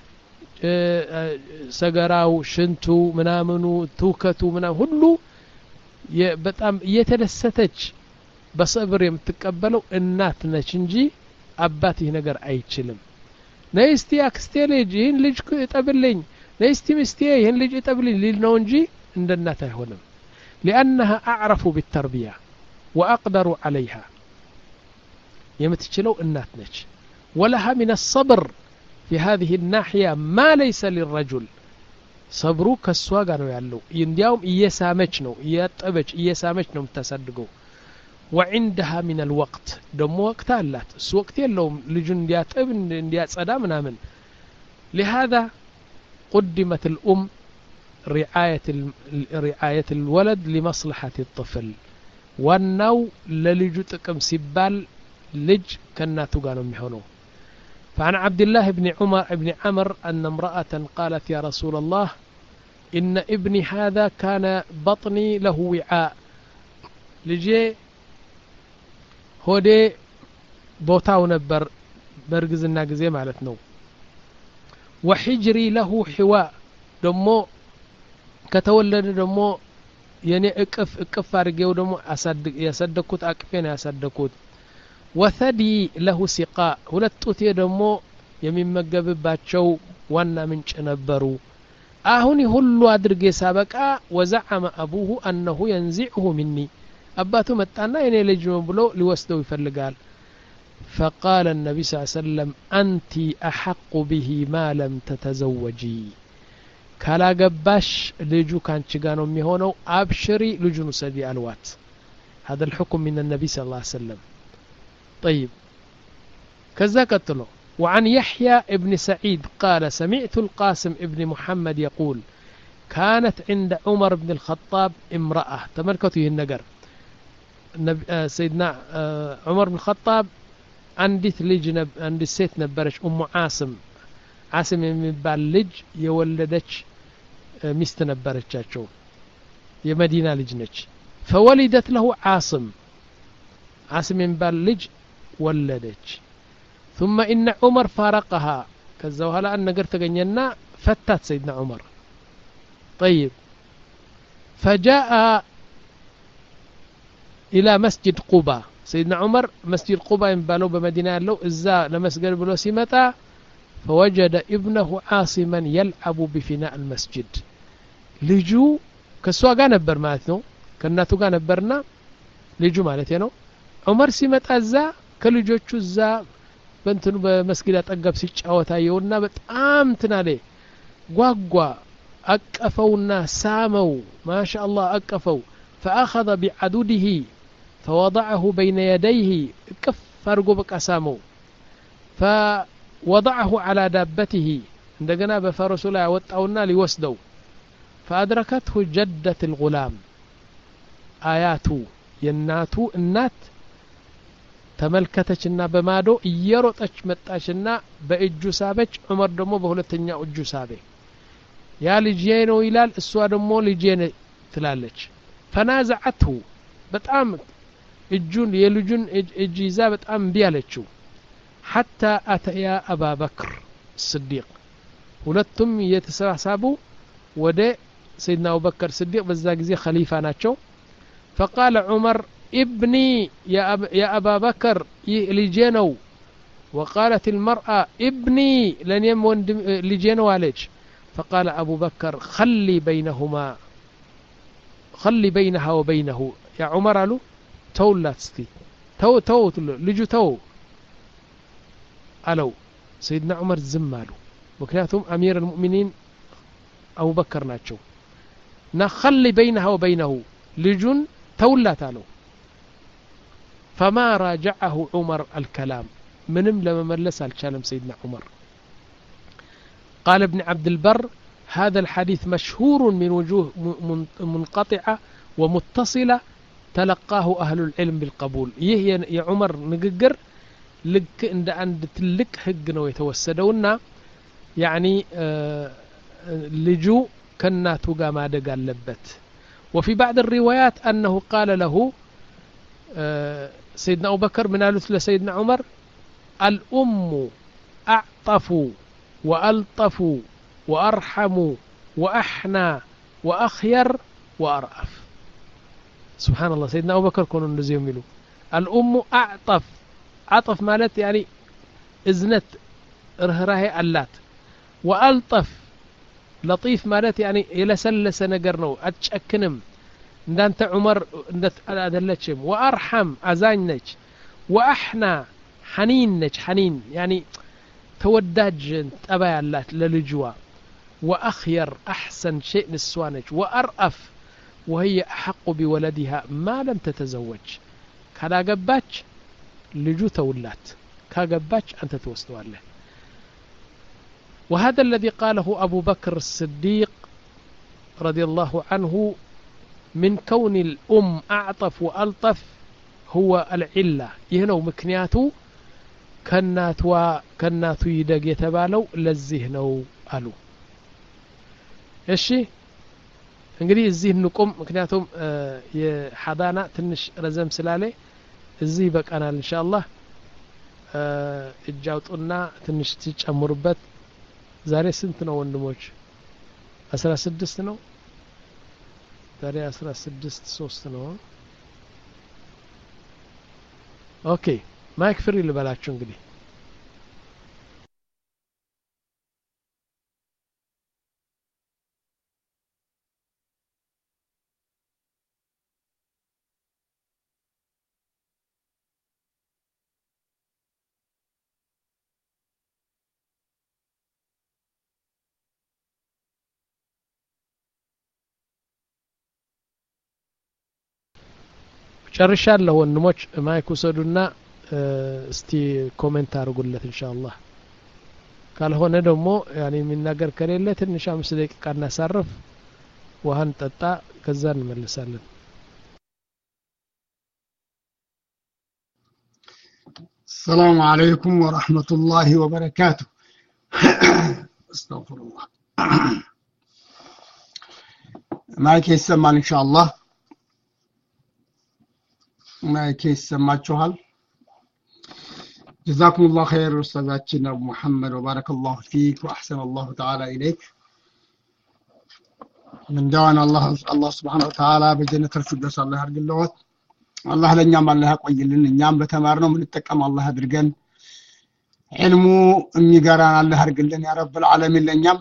سغراو شنتو منامنو توكتو منا ሁሉ በጣም እየተደሰተች በصبر የምትቀበለው እናት ነች እንጂ አባት ይህ ነገር አይችልም ነይስቲ አክስቴ ልጅ ይህን ልጅ እጠብልኝ ነይስቲ ምስቴ ይህን ልጅ እጠብልኝ ሊል ነው እንጂ እንደ እናት አይሆንም لأنها أعرف بالتربية وأقدر عليها يمتشلو النات نج ولها من الصبر في هذه الناحية ما ليس للرجل صبرو كسواغا نو يالو يندياوم እየሳመች ነው እያጠበች እየሳመች ነው የምታሳድገው وعندها من الوقت دم وقت አላት እሱ ወቅት የለውም ልጁን እንዲያጠብ እንዲያጸዳ ምናምን لهذا قدمت الأم رعاية رعاية الولد لمصلحة الطفل والنو للجو ጥቅም ሲባል ልጅ ከናቱ ጋር ነው የሚሆነው فعن عبد الله بن عمر بن عمر أن امرأة قالت يا رسول الله إن ابني هذا كان بطني له وعاء لجي هودي بوتاو نبر برغزنا غزي ማለት ነው وحجري له حواء دمو ከተወለደ ደሞ የኔ እቅፍ እቅፍ አርጌው ደሞ አሳድግ ያሳደኩት አቅፌን ያሳደኩት وثدي له سقاء ሁለት ጡቴ ደሞ የሚመገብባቸው ዋና ምንጭ ነበሩ አሁን ሁሉ አድርጌ ሳበቃ وزعم ابوه انه ينزعه مني አባቱ መጣና የኔ ልጅ ነው ብሎ ሊወስደው ይፈልጋል فقال النبي صلى الله عليه وسلم انت احق به ما لم تتزوجي ካላገባሽ ልጁ ካንቺ ጋር ነው የሚሆነው አብሽሪ ልጁን ሰዲ አልዋት هذا الحكم من النبي صلى الله عليه وسلم طيب كذا قتلوا وعن يحيى ابن سعيد قال سمعت القاسم ابن محمد يقول كانت عند عمر بن الخطاب امرأة تملكته النجر سيدنا عمر بن الخطاب عندت لجنب عند السيت نبرش أم عاصم عاصم የሚባል ልጅ የወለደች ሚስት ነበረቻቸው የመዲና ልጅ ነች فولدت له عاصم عاصم የሚባል ልጅ ولدች ثم إن عمر فارقها ከዛ በኋላ አንድ ነገር ተገኘና ፈታት سيدنا عمر طيب فجاء إلى مسجد قباء سيدنا عمر مسجد قباء የሚባለው በመዲና ያለው እዛ ለመስገድ ብሎ ሲመጣ فوجد ابنه عاصما يلعب بفناء المسجد ልጁ ከሷ ጋር ነበር ማለት ነው ከናቱ ጋር ነበርና ልጁ ማለት ነው ዑመር ሲመጣ እዛ ከልጆቹ እዛ በእንትኑ በመስጊድ አጠገብ ሲጫወታ የውና በጣም ትናለ ጓጓ አቀፈውና ሳመው ማሻአላህ አቀፈው فأخذ بعدوده فوضعه بين يديه كف فرقو بقى سامو فوضعه على دابته እንደገና በፈረሱ ላይ አወጣውና ሊወስደው فأدركته جدة الغلام አያቱ የናቱ እናት ተመልከተችና በማዶ እየሮጠች መጣችና በእጁ ሳበች ዑመር ደግሞ በሁለተኛው እጁ ሳበ ያ ልጄ ነው ይላል እሷ ደግሞ ልጄ ነው ትላለች فنازعته በጣም እጁን የልጁን እጅ ይዛ በጣም ቢያለችው حتى أتى أبا بكر الصديق ሁለቱም የተሳሳቡ ወደ سيدنا أبو بكر الصديق በዛ ጊዜ ኸሊፋ ናቸው فقال عمر ابني يا, أب يا أبا بكر لجينو وقالت المرأة ابني لن يمون لجينو عليك فقال أبو بكر خلي بينهما خلي بينها وبينه يا عمر قالوا تو لا تستي تو تو لجو تو قالوا سيدنا عمر زم قالوا وكانتهم أمير المؤمنين أبو بكر ناتشو نخلي بينها وبينه لجون تولات له فما راجعه عمر الكلام منم لما ملس الكلام سيدنا عمر قال ابن عبد البر هذا الحديث مشهور من وجوه منقطعة ومتصلة تلقاه أهل العلم بالقبول يه يا عمر نققر لك عند عند تلك حقنا ويتوسدونا يعني آه لجو كناتو قام دقال لبت وفي بعض الروايات أنه قال له آه سيدنا أبو بكر من قالت لسيدنا عمر الأم أعطف وألطف وأرحم وأحنى وأخير وأرأف سبحان الله سيدنا أبو بكر كونوا نزيهم يلو الأم أعطف عطف مالت يعني إذنت رهراهي ألات وألطف لطيف مالت يعني يلسلس نقرنو أتشأكنم እንዳንተ ዑመር እንደት አደለችም ወአርሐም አዛኝ ነች ወአህና ሐኒን ነች ሐኒን يعني ተወዳጅ ጠባ ያላት ለልጅዋ وأخير أحسن شيء نسوانج وأرأف وهي أحق بولدها ما لم تتزوج كلا قباج لجو تولات كاقباج أنت توسطوا له وهذا الذي قاله أبو بكر الصديق رضي الله عنه من كون الأم أعطف وألطف هو العلة يهنو مكنياتو كناتوا كناتو يدق يتبالو لزهنو قالوا እሺ እንግዲህ እዚህ እንቆም ምክንያቱም የሐዳና ትንሽ ረዘም ስላለ እዚህ በቃናል ኢንሻአላህ እጃውጡና ትንሽ ትጨምሩበት ዛሬ ስንት ነው ወንድሞች አስራ ስድስት ነው ዛሬ አስራ ስድስት ሶስት ነው ኦኬ ማይክ ፍሪ ልበላችሁ እንግዲህ ጨርሻለሁ ወንድሞች ማይክ ወሰዱና እስቲ ኮሜንት አድርጉለት ኢንሻአላህ ካልሆነ ደግሞ ያኔ የሚናገር ከሌለ ትንሽ አምስት ደቂቃ እናሳርፍ ውሃን ጠጣ ከዛ እንመለሳለን السلام عليكم ورحمة الله وبركاته استغفر الله معك يسمع إن شاء الله معك يسمع شهال جزاكم الله خير أستاذاتنا أبو محمد وبارك الله فيك وأحسن الله تعالى إليك من دعنا الله الله سبحانه وتعالى بجنة الفردوس الله يرجى اللوت الله لن يعمل لها قوي لنا نعم بتمارنا من التكام الله هدرجن علمه إني جاران الله يرجى لنا يا رب العالمين لن يعم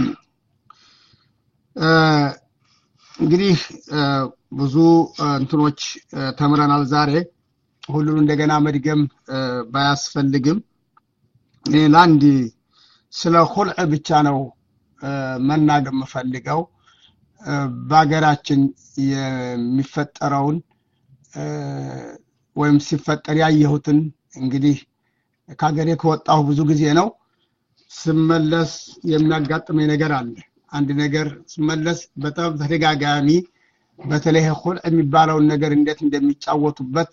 እንግዲህ ብዙ እንትኖች ተምረናል ዛሬ ሁሉን እንደገና መድገም ባያስፈልግም ለአንድ ስለ ኹልዕ ብቻ ነው መናገር መፈልገው በአገራችን የሚፈጠረውን ወይም ሲፈጠር ያየሁትን እንግዲህ ካገሬ ከወጣሁ ብዙ ጊዜ ነው ስመለስ የሚያጋጥመኝ ነገር አለ አንድ ነገር ስመለስ በጣም ተደጋጋሚ በተለይ ኹልዕ የሚባለው ነገር እንዴት እንደሚጫወቱበት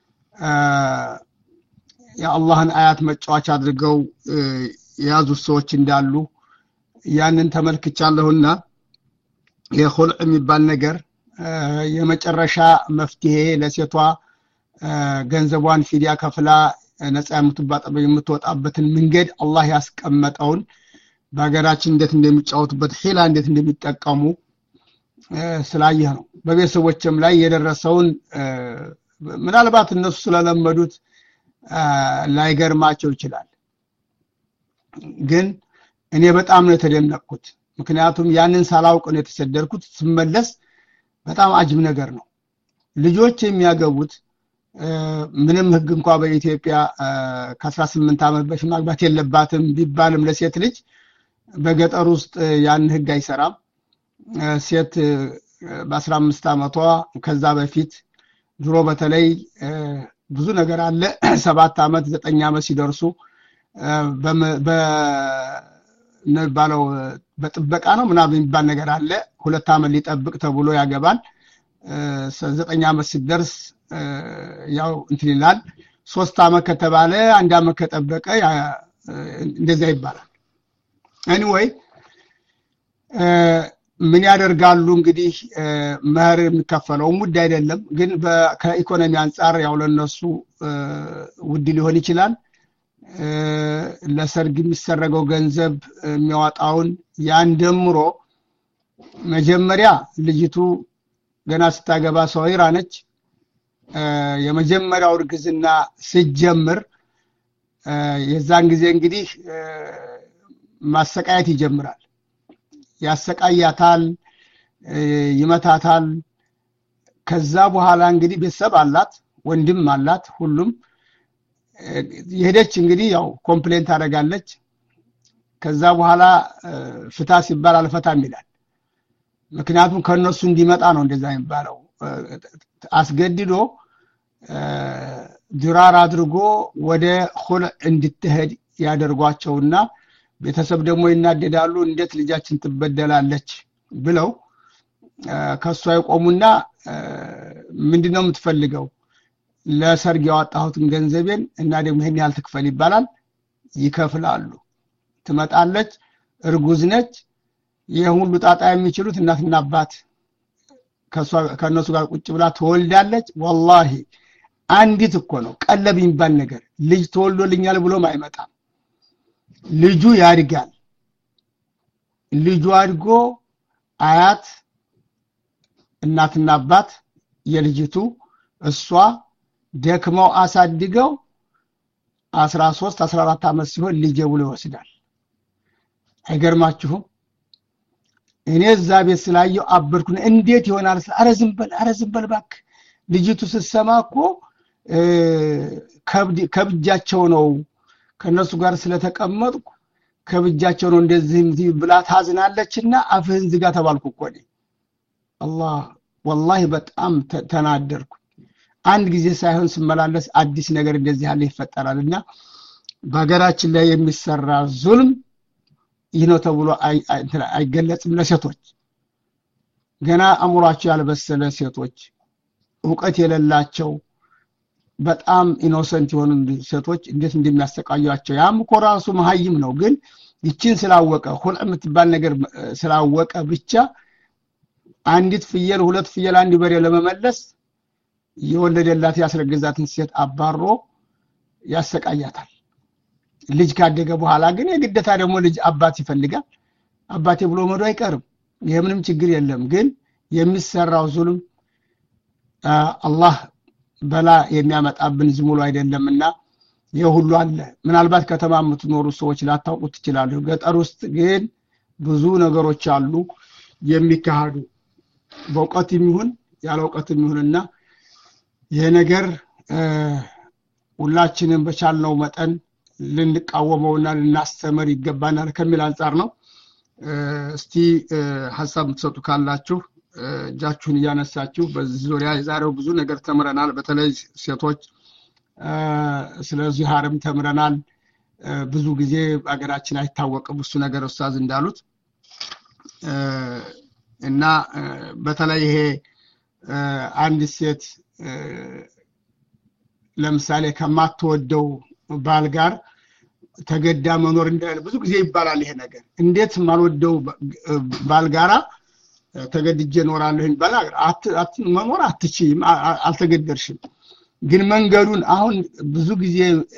የአላህን አያት መጫወቻ አድርገው የያዙ ሰዎች እንዳሉ ያንን ተመልክቻለሁና የኹልዕ የሚባል ነገር የመጨረሻ መፍትሄ ለሴቷ ገንዘቧን ፊዲያ ከፍላ ነፃ የምትወጣበትን መንገድ አላህ ያስቀመጠውን በአገራችን እንዴት እንደሚጫወቱበት ሒላ እንዴት እንደሚጠቀሙ ስላየህ ነው በቤተሰቦችም ላይ የደረሰውን ምናልባት እነሱ ስለለመዱት ላይገርማቸው ይችላል ግን እኔ በጣም ነው የተደነቅኩት ምክንያቱም ያንን ሳላውቅ ነው የተሰደርኩት ስመለስ በጣም አጅብ ነገር ነው ልጆች የሚያገቡት ምንም ህግ እንኳን በኢትዮጵያ ከ18 አመት በፊት ማግባት የለባትም ቢባልም ለሴት ልጅ በገጠር ውስጥ ያን ህግ አይሰራም ሴት በ15 አመቷ ከዛ በፊት ድሮ በተለይ ብዙ ነገር አለ ሰባት አመት ዘጠኝ አመት ሲደርሱ በ ነባለው በጥበቃ ነው ምናምን የሚባል ነገር አለ ሁለት አመት ሊጠብቅ ተብሎ ያገባል ዘጠኝ አመት ሲደርስ ያው እንትን ይላል ሶስት አመት ከተባለ አንድ አመት ከጠበቀ እንደዛ ይባላል anyway ምን ያደርጋሉ እንግዲህ መህር የሚከፈለው ሙድ አይደለም ግን ከኢኮኖሚ አንፃር ያው ለነሱ ውድ ሊሆን ይችላል ለሰርግ የሚሰረገው ገንዘብ የሚያወጣውን ያን ደምሮ መጀመሪያ ልጅቱ ገና ስታገባ ሶይራ ነች የመጀመሪያው እርግዝና ሲጀምር የዛን ጊዜ እንግዲህ ማሰቃየት ይጀምራል ያሰቃያታል ይመታታል ከዛ በኋላ እንግዲህ ቤተሰብ አላት ወንድም አላት ሁሉም የሄደች እንግዲህ ያው ኮምፕሌንት አደረጋለች ከዛ በኋላ ፍታ ሲባል አልፈታም ይላል ምክንያቱም ከነሱ እንዲመጣ ነው እንደዛ የሚባለው አስገድዶ ድራር አድርጎ ወደ ኹልዕ እንድትሄድ ያደርጓቸውና ቤተሰብ ደግሞ ይናደዳሉ እንዴት ልጃችን ትበደላለች ብለው ከሷ ይቆሙና ምንድነው የምትፈልገው ለሰርግ ያወጣሁትን ገንዘቤን እና ደግሞ ይሄን ያህል ትክፈል ይባላል ይከፍላሉ ትመጣለች እርጉዝ ነች የሁሉ ጣጣ የሚችሉት እናትና አባት ከሷ ከነሱ ጋር ቁጭ ብላ ትወልዳለች والله አንዲት እኮ ነው ቀለብ የሚባል ነገር ልጅ ተወልዶልኛል ብሎ ማይመጣም ልጁ ያድጋል ልጁ አድጎ አያት እናትና አባት የልጅቱ እሷ ደክመው አሳድገው አስራ ሶስት አስራ አራት አመት ሲሆን ልጅ ብሎ ይወስዳል አይገርማችሁም እኔ እዛ ቤት ስላየው አበርኩኝ እንዴት ይሆናል አረዝም በል አረዝም በል ባክ ልጅቱ ስትሰማኮ ከብድ ከብጃቸው ነው ከነሱ ጋር ስለተቀመጥኩ ከብጃቸው ነው እንደዚህ ብላ ታዝናለችና አፍህን ዝጋ ተባልኩ እኮ ነኝ አላህ والله በጣም ተናደርኩ አንድ ጊዜ ሳይሆን ስመላለስ አዲስ ነገር እንደዚህ ያለ ይፈጠራልና በአገራችን ላይ የሚሰራ ዙልም ይህ ነው ተብሎ አይገለጽም ለሴቶች ገና አምሯቸው ያልበሰለ ሴቶች ዕውቀት የሌላቸው በጣም ኢኖሰንት የሆኑ ሴቶች እንዴት እንደሚያሰቃዩአቸው ያም እኮ ራሱ መሀይም ነው ግን ይችን ስላወቀ ኹልዕ የምትባል ነገር ስላወቀ ብቻ አንዲት ፍየል ሁለት ፍየል አንድ በሬ ለመመለስ የወለደላት ያስረግዛትን ሴት አባሮ ያሰቃያታል ልጅ ካደገ በኋላ ግን የግዴታ ደግሞ ልጅ አባት ይፈልጋል አባቴ ብሎ መዶ አይቀርም የምንም ችግር የለም ግን የሚሰራው ዙልም አላህ በላ የሚያመጣብን ዝሙሉ አይደለምና የሁሉ አለ ምናልባት ከተማ የምትኖሩ ሰዎች ላታውቁት ይችላሉ ገጠር ውስጥ ግን ብዙ ነገሮች አሉ የሚካሄዱ በእውቀት የሚሆን ያለ እውቀት የሚሆንና ይሄ ነገር ሁላችንም በቻልነው መጠን ልንቃወመውና ልናስተምር ይገባናል ከሚል አንፃር ነው እስቲ ሐሳብ ትሰጡ ካላችሁ እጃችሁን ያነሳችሁ በዚህ ዙሪያ የዛሬው ብዙ ነገር ተምረናል በተለይ ሴቶች ስለዚህ ሀረም ተምረናል ብዙ ጊዜ አገራችን አይታወቅም እሱ ነገር ኡስታዝ እንዳሉት እና በተለይ ይሄ አንድ ሴት ለምሳሌ ከማትወደው ባል ጋር ተገዳ መኖር እንደሆነ ብዙ ጊዜ ይባላል ይሄ ነገር እንዴት ማልወደው ባል ጋራ ተገድጄ እኖራለሁ ይባላል አት መኖር አትችይም አልተገደርሽም ግን መንገዱን አሁን ብዙ ጊዜ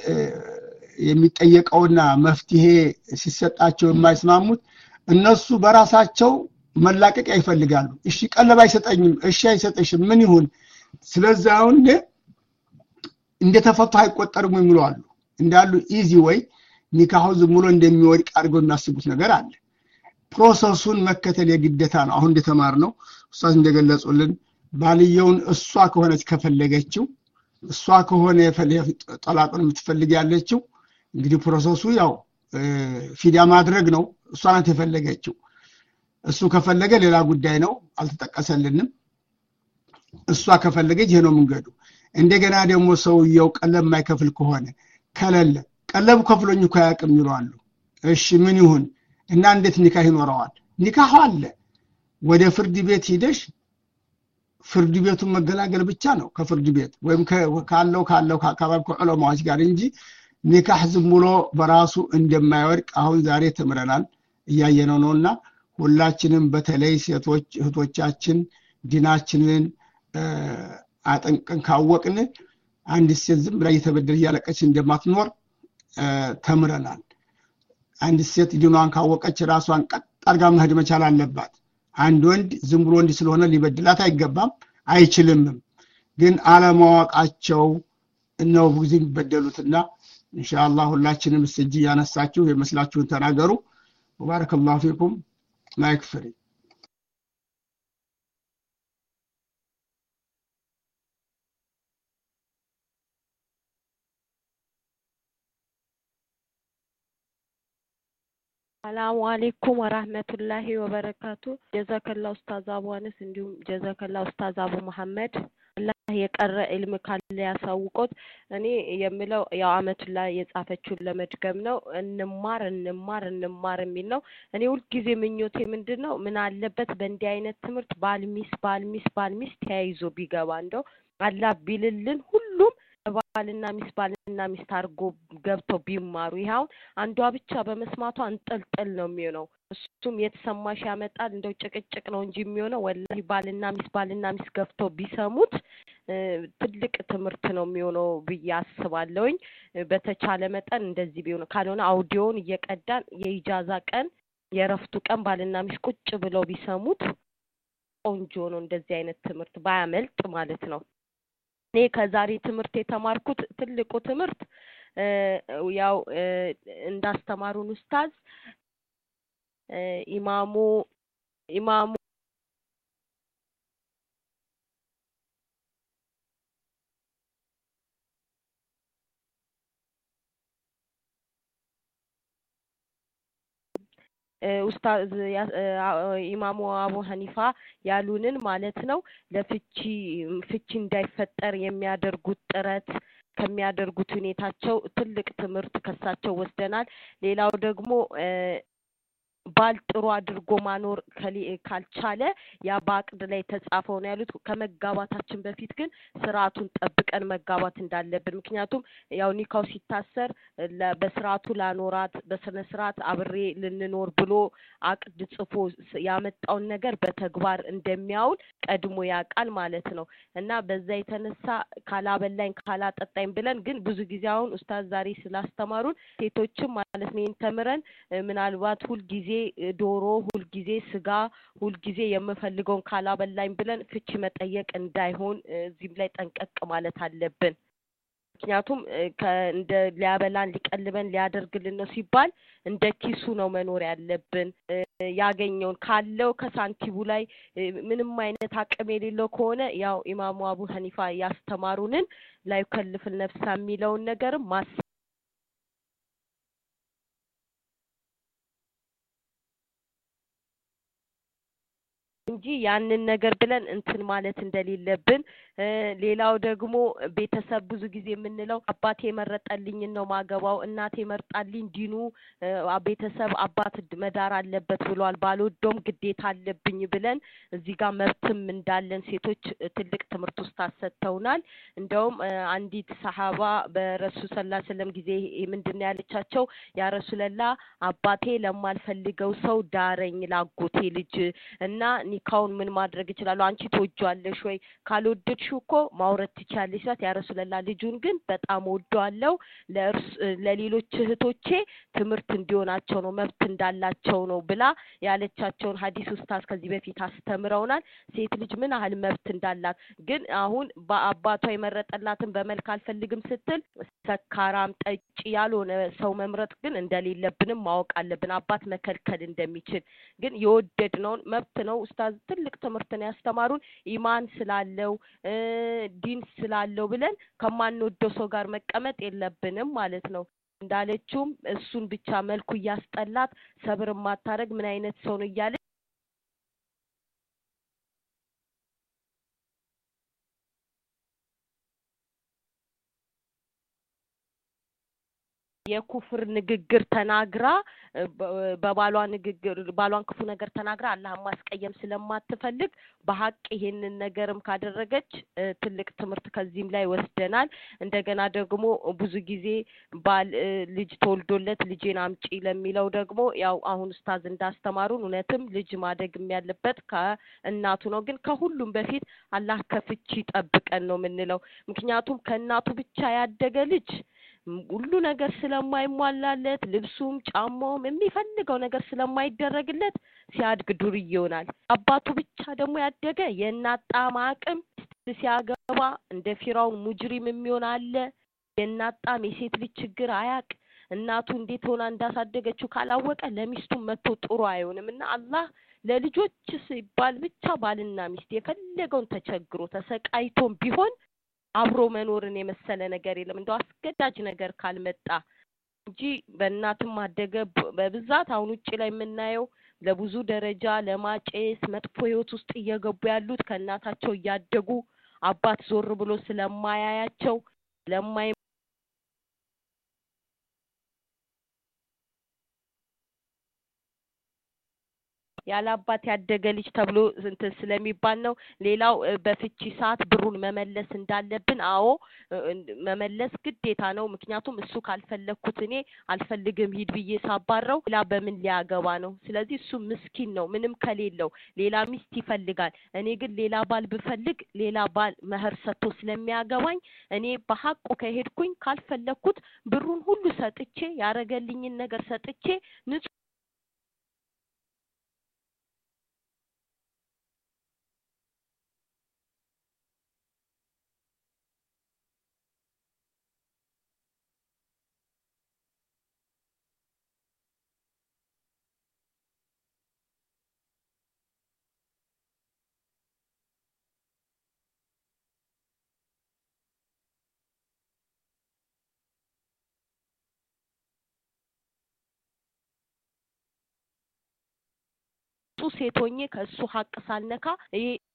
የሚጠየቀውና መፍትሄ ሲሰጣቸው የማይስማሙት እነሱ በራሳቸው መላቀቂያ ይፈልጋሉ እሺ ቀለብ አይሰጠኝም እሺ አይሰጠሽም ምን ይሁን ስለዚህ አሁን እንደተፈቱ አይቆጠርም ይምሉዋሉ እንዳሉ ኢዚ ወይ ኒካሁ ዝሙሎ እንደሚወድቅ አድርገው የሚያስቡት ነገር አለ ፕሮሰሱን መከተል የግዴታ ነው አሁን እንደተማርነው ኡስታዝ እንደገለጹልን ባልየውን እሷ ከሆነች ከፈለገችው እሷ ከሆነ ጠላቁን የምትፈልግ ያለችው እንግዲህ ፕሮሰሱ ያው ፊዲያ ማድረግ ነው እሷ ናት የፈለገችው እሱ ከፈለገ ሌላ ጉዳይ ነው አልተጠቀሰልንም እሷ ከፈለገች ይሄ ነው መንገዱ እንደገና ደግሞ ሰውየው ቀለብ ማይከፍል ከሆነ ከለለ ቀለብ ከፍሎኝ እኮ ያቅም ይሏሉ እሺ ምን ይሁን እና እንዴት ኒካህ ይኖረዋል ኒካህ አለ ወደ ፍርድ ቤት ሄደሽ ፍርድ ቤቱን መገላገል ብቻ ነው ከፍርድ ቤት ወይም ካለው ካለው ከአካባቢ ከዑለማዎች ጋር እንጂ ኒካህ ዝም ብሎ በራሱ እንደማይወድቅ አሁን ዛሬ ተምረናል እያየነው ነውና ሁላችንም በተለይ ሴቶች እህቶቻችን ዲናችንን አጠንቀን ካወቅን አንድ ሴት ዝም ብላ እየተበደለ ያለቀች እንደማትኖር ተምረናል አንድ ሴት ዲኗን ካወቀች ራሷን ቀጥ አድርጋ መሄድ መቻል አለባት አንድ ወንድ ዝም ብሎ እንዲ ስለሆነ ሊበድላት አይገባም አይችልም ግን አለማወቃቸው ነው ብዙ የሚበደሉትና ኢንሻአላህ ሁላችንም እስጂ ያነሳችሁ የመስላችሁን ተናገሩ ወባረከላሁ ፊኩም ማይክፍሪ السلام عليكم ورحمة الله وبركاته جزاك الله أستاذ أبو أنس እንዲሁም جزاك الله أستاذ أبو محمد الله የቀረ ኢልም ካለ ያሳውቁት እኔ የምለው ያው አመት ላይ የጻፈችው ለመድገም ነው እንማር እንማር እንማር የሚል ነው እኔ ሁሉ ጊዜ ምኞቴ ምንድነው ምን አለበት በእንዲህ አይነት ትምህርት ባልሚስ ባልሚስ ባልሚስ ተያይዞ ቢገባ እንደው አላህ ቢልልን ሁሉም ባልና ሚስ ባልና ሚስ ታርጎ ገብተው ቢማሩ ይሄው አንዷ ብቻ በመስማቷ አንጠልጥል ነው የሚሆነው እሱም የተሰማሽ ያመጣል እንደው ጭቅጭቅ ነው እንጂ የሚሆነው ወላሂ ባልና ሚስ ባልና ሚስ ገብተው ቢሰሙት ትልቅ ትምህርት ነው የሚሆነው ብዬ አስባለሁኝ በተቻለ መጠን እንደዚህ ቢሆን ካልሆነ አውዲዮን እየቀዳን የኢጃዛ ቀን የረፍቱ ቀን ባልና ሚስ ቁጭ ብለው ቢሰሙት ቆንጆ ነው እንደዚህ አይነት ትምህርት ባያመልጥ ማለት ነው እኔ ከዛሬ ትምህርት የተማርኩት ትልቁ ትምህርት ያው እንዳስተማሩን ኡስታዝ ኢማሙ ኢማሙ ኡስታዝ ኢማሙ አቡ ሐኒፋ ያሉንን ማለት ነው ለፍቺ ፍቺ እንዳይፈጠር የሚያደርጉት ጥረት ከሚያደርጉት ሁኔታቸው ትልቅ ትምህርት ከሳቸው ወስደናል ሌላው ደግሞ ባልጥሩ አድርጎ ማኖር ካልቻለ ያ ባቅድ ላይ ተጻፈው ነው ያሉት ከመጋባታችን በፊት ግን ስርዓቱን ጠብቀን መጋባት እንዳለብን ምክንያቱም ያው ኒካው ሲታሰር በስርዓቱ ላኖራት በስነ ስርዓት አብሬ ልንኖር ብሎ አቅድ ጽፎ ያመጣውን ነገር በተግባር እንደሚያውል ቀድሞ ያቃል ማለት ነው እና በዛ የተነሳ ካላበላኝ ካላጠጣኝ ብለን ግን ብዙ ጊዜ አሁን ኡስታዝ ዛሬ ስላስተማሩን ሴቶችም ማለት ነው ተምረን ምናልባት ሁሉ ጊዜ ዶሮ ሁሉ ጊዜ ስጋ ሁሉ ጊዜ የምፈልገውን ካላበላኝ ብለን ፍቺ መጠየቅ እንዳይሆን እዚህም ላይ ጠንቀቅ ማለት አለብን ምክንያቱም እንደ ሊያበላን ሊቀልበን ሊያደርግልን ነው ሲባል እንደ ኪሱ ነው መኖር ያለብን ያገኘውን ካለው ከሳንቲቡ ላይ ምንም አይነት አቅም የሌለው ከሆነ ያው ኢማሙ አቡ ሐኒፋ ያስተማሩንን ላይ ከልፍል ነፍሳ የሚለውን ነገር ማስ እንጂ ያንን ነገር ብለን እንትን ማለት እንደሌለብን ሌላው ደግሞ ቤተሰብ ብዙ ጊዜ የምንለው አባቴ መረጠልኝ ነው ማገባው እናቴ መርጣልኝ ዲኑ ቤተሰብ አባት መዳር አለበት ብሏል ባልወዶም ግዴታ አለብኝ ብለን እዚህ ጋር መብትም እንዳለን ሴቶች ትልቅ ትምህርት ውስጥ አሰተውናል እንደውም አንዲት ሰሃባ በረሱል ሰለላሁ ዐለይሂ ወሰለም ጊዜ ምንድነው ያለቻቸው ያ ረሱላህ አባቴ ለማልፈልገው ሰው ዳረኝ ላጎቴ ልጅ እና ኒካውን ምን ማድረግ ይችላል አንቺ ተወጇለሽ ወይ ካልወደድሽው እኮ ማውረት ትቻለሽ ያ ረሱላህ ልጁን ግን በጣም ወዷለው ለሌሎች እህቶቼ ትምህርት እንዲሆናቸው ነው መብት እንዳላቸው ነው ብላ ያለቻቸውን ሐዲስ ኡስታዝ ከዚህ በፊት አስተምረውናል ሴት ልጅ ምን አህል መብት እንዳላት ግን አሁን በአባቷ የመረጠላትን በመልክ አልፈልግም ስትል ሰካራም ጠጪ ያልሆነ ሰው መምረጥ ግን እንደሌለብንም ማወቅ አለብን አባት መከልከል እንደሚችል ግን የወደድነው መብት ነው ኡስታዝ ትልቅ ትምህርት ነው ያስተማሩን ኢማን ስላለው ዲን ስላለው ብለን ከማንወደው ሰው ጋር መቀመጥ የለብንም ማለት ነው እንዳለችውም እሱን ብቻ መልኩ ያስጠላት ሰብር ማታረግ ምን አይነት ሰው ነው ይያለ የኩፍር ንግግር ተናግራ በባሏ ንግግር ባሏን ክፉ ነገር ተናግራ አላህ ማስቀየም ስለማትፈልግ በሐቅ ይሄንን ነገርም ካደረገች ትልቅ ትምህርት ከዚህም ላይ ወስደናል እንደገና ደግሞ ብዙ ጊዜ ባል ልጅ ተወልዶለት ልጄን አምጪ ለሚለው ደግሞ ያው አሁን ኡስታዝ እንዳስተማሩን እውነትም ልጅ ማደግም ያለበት ከእናቱ ነው ግን ከሁሉም በፊት አላህ ከፍቺ ጠብቀን ነው ምንለው ምክንያቱም ከእናቱ ብቻ ያደገ ልጅ ሁሉ ነገር ስለማይሟላለት ልብሱም ጫማውም የሚፈልገው ነገር ስለማይደረግለት ሲያድግ ዱር ይሆናል አባቱ ብቻ ደግሞ ያደገ የናጣ ማቅም ሲያገባ እንደ ፊራውን ሙጅሪም የሚሆን አለ የናጣ የሴት ልጅ ችግር አያቅ እናቱ እንዴት ሆና እንዳሳደገችው ካላወቀ ለሚስቱ መጥቶ ጥሩ አይሆንምና አላህ ለልጆች ሲባል ብቻ ባልና ሚስት የፈለገውን ተቸግሮ ተሰቃይቶም ቢሆን አብሮ መኖርን የመሰለ ነገር የለም እንደው አስገዳጅ ነገር ካልመጣ እንጂ በእናትም አደገ በብዛት አሁን ውጪ ላይ የምናየው ለብዙ ደረጃ ለማጨስ መጥፎ ህይወት ውስጥ እየገቡ ያሉት ከእናታቸው እያደጉ አባት ዞር ብሎ ስለማያያቸው ለማይ ያላባት ያደገ ልጅ ተብሎ እንትን ስለሚባል ነው ሌላው በፍቺ ሰዓት ብሩን መመለስ እንዳለብን አዎ መመለስ ግዴታ ነው ምክንያቱም እሱ ካልፈለኩት እኔ አልፈልግም ሂድ ብዬ ሳባረው ላ በምን ሊያገባ ነው ስለዚህ እሱ ምስኪን ነው ምንም ከሌለው ሌላ ሚስት ይፈልጋል እኔ ግን ሌላ ባል ብፈልግ ሌላ ባል መህር ሰጥቶ ስለሚያገባኝ እኔ በሐቁ ከሄድኩኝ ካልፈለኩት ብሩን ሁሉ ሰጥቼ ያረገልኝን ነገር ሰጥቼ ንጹህ ሴቶኜ ከሱ ሐቅ ሳልነካ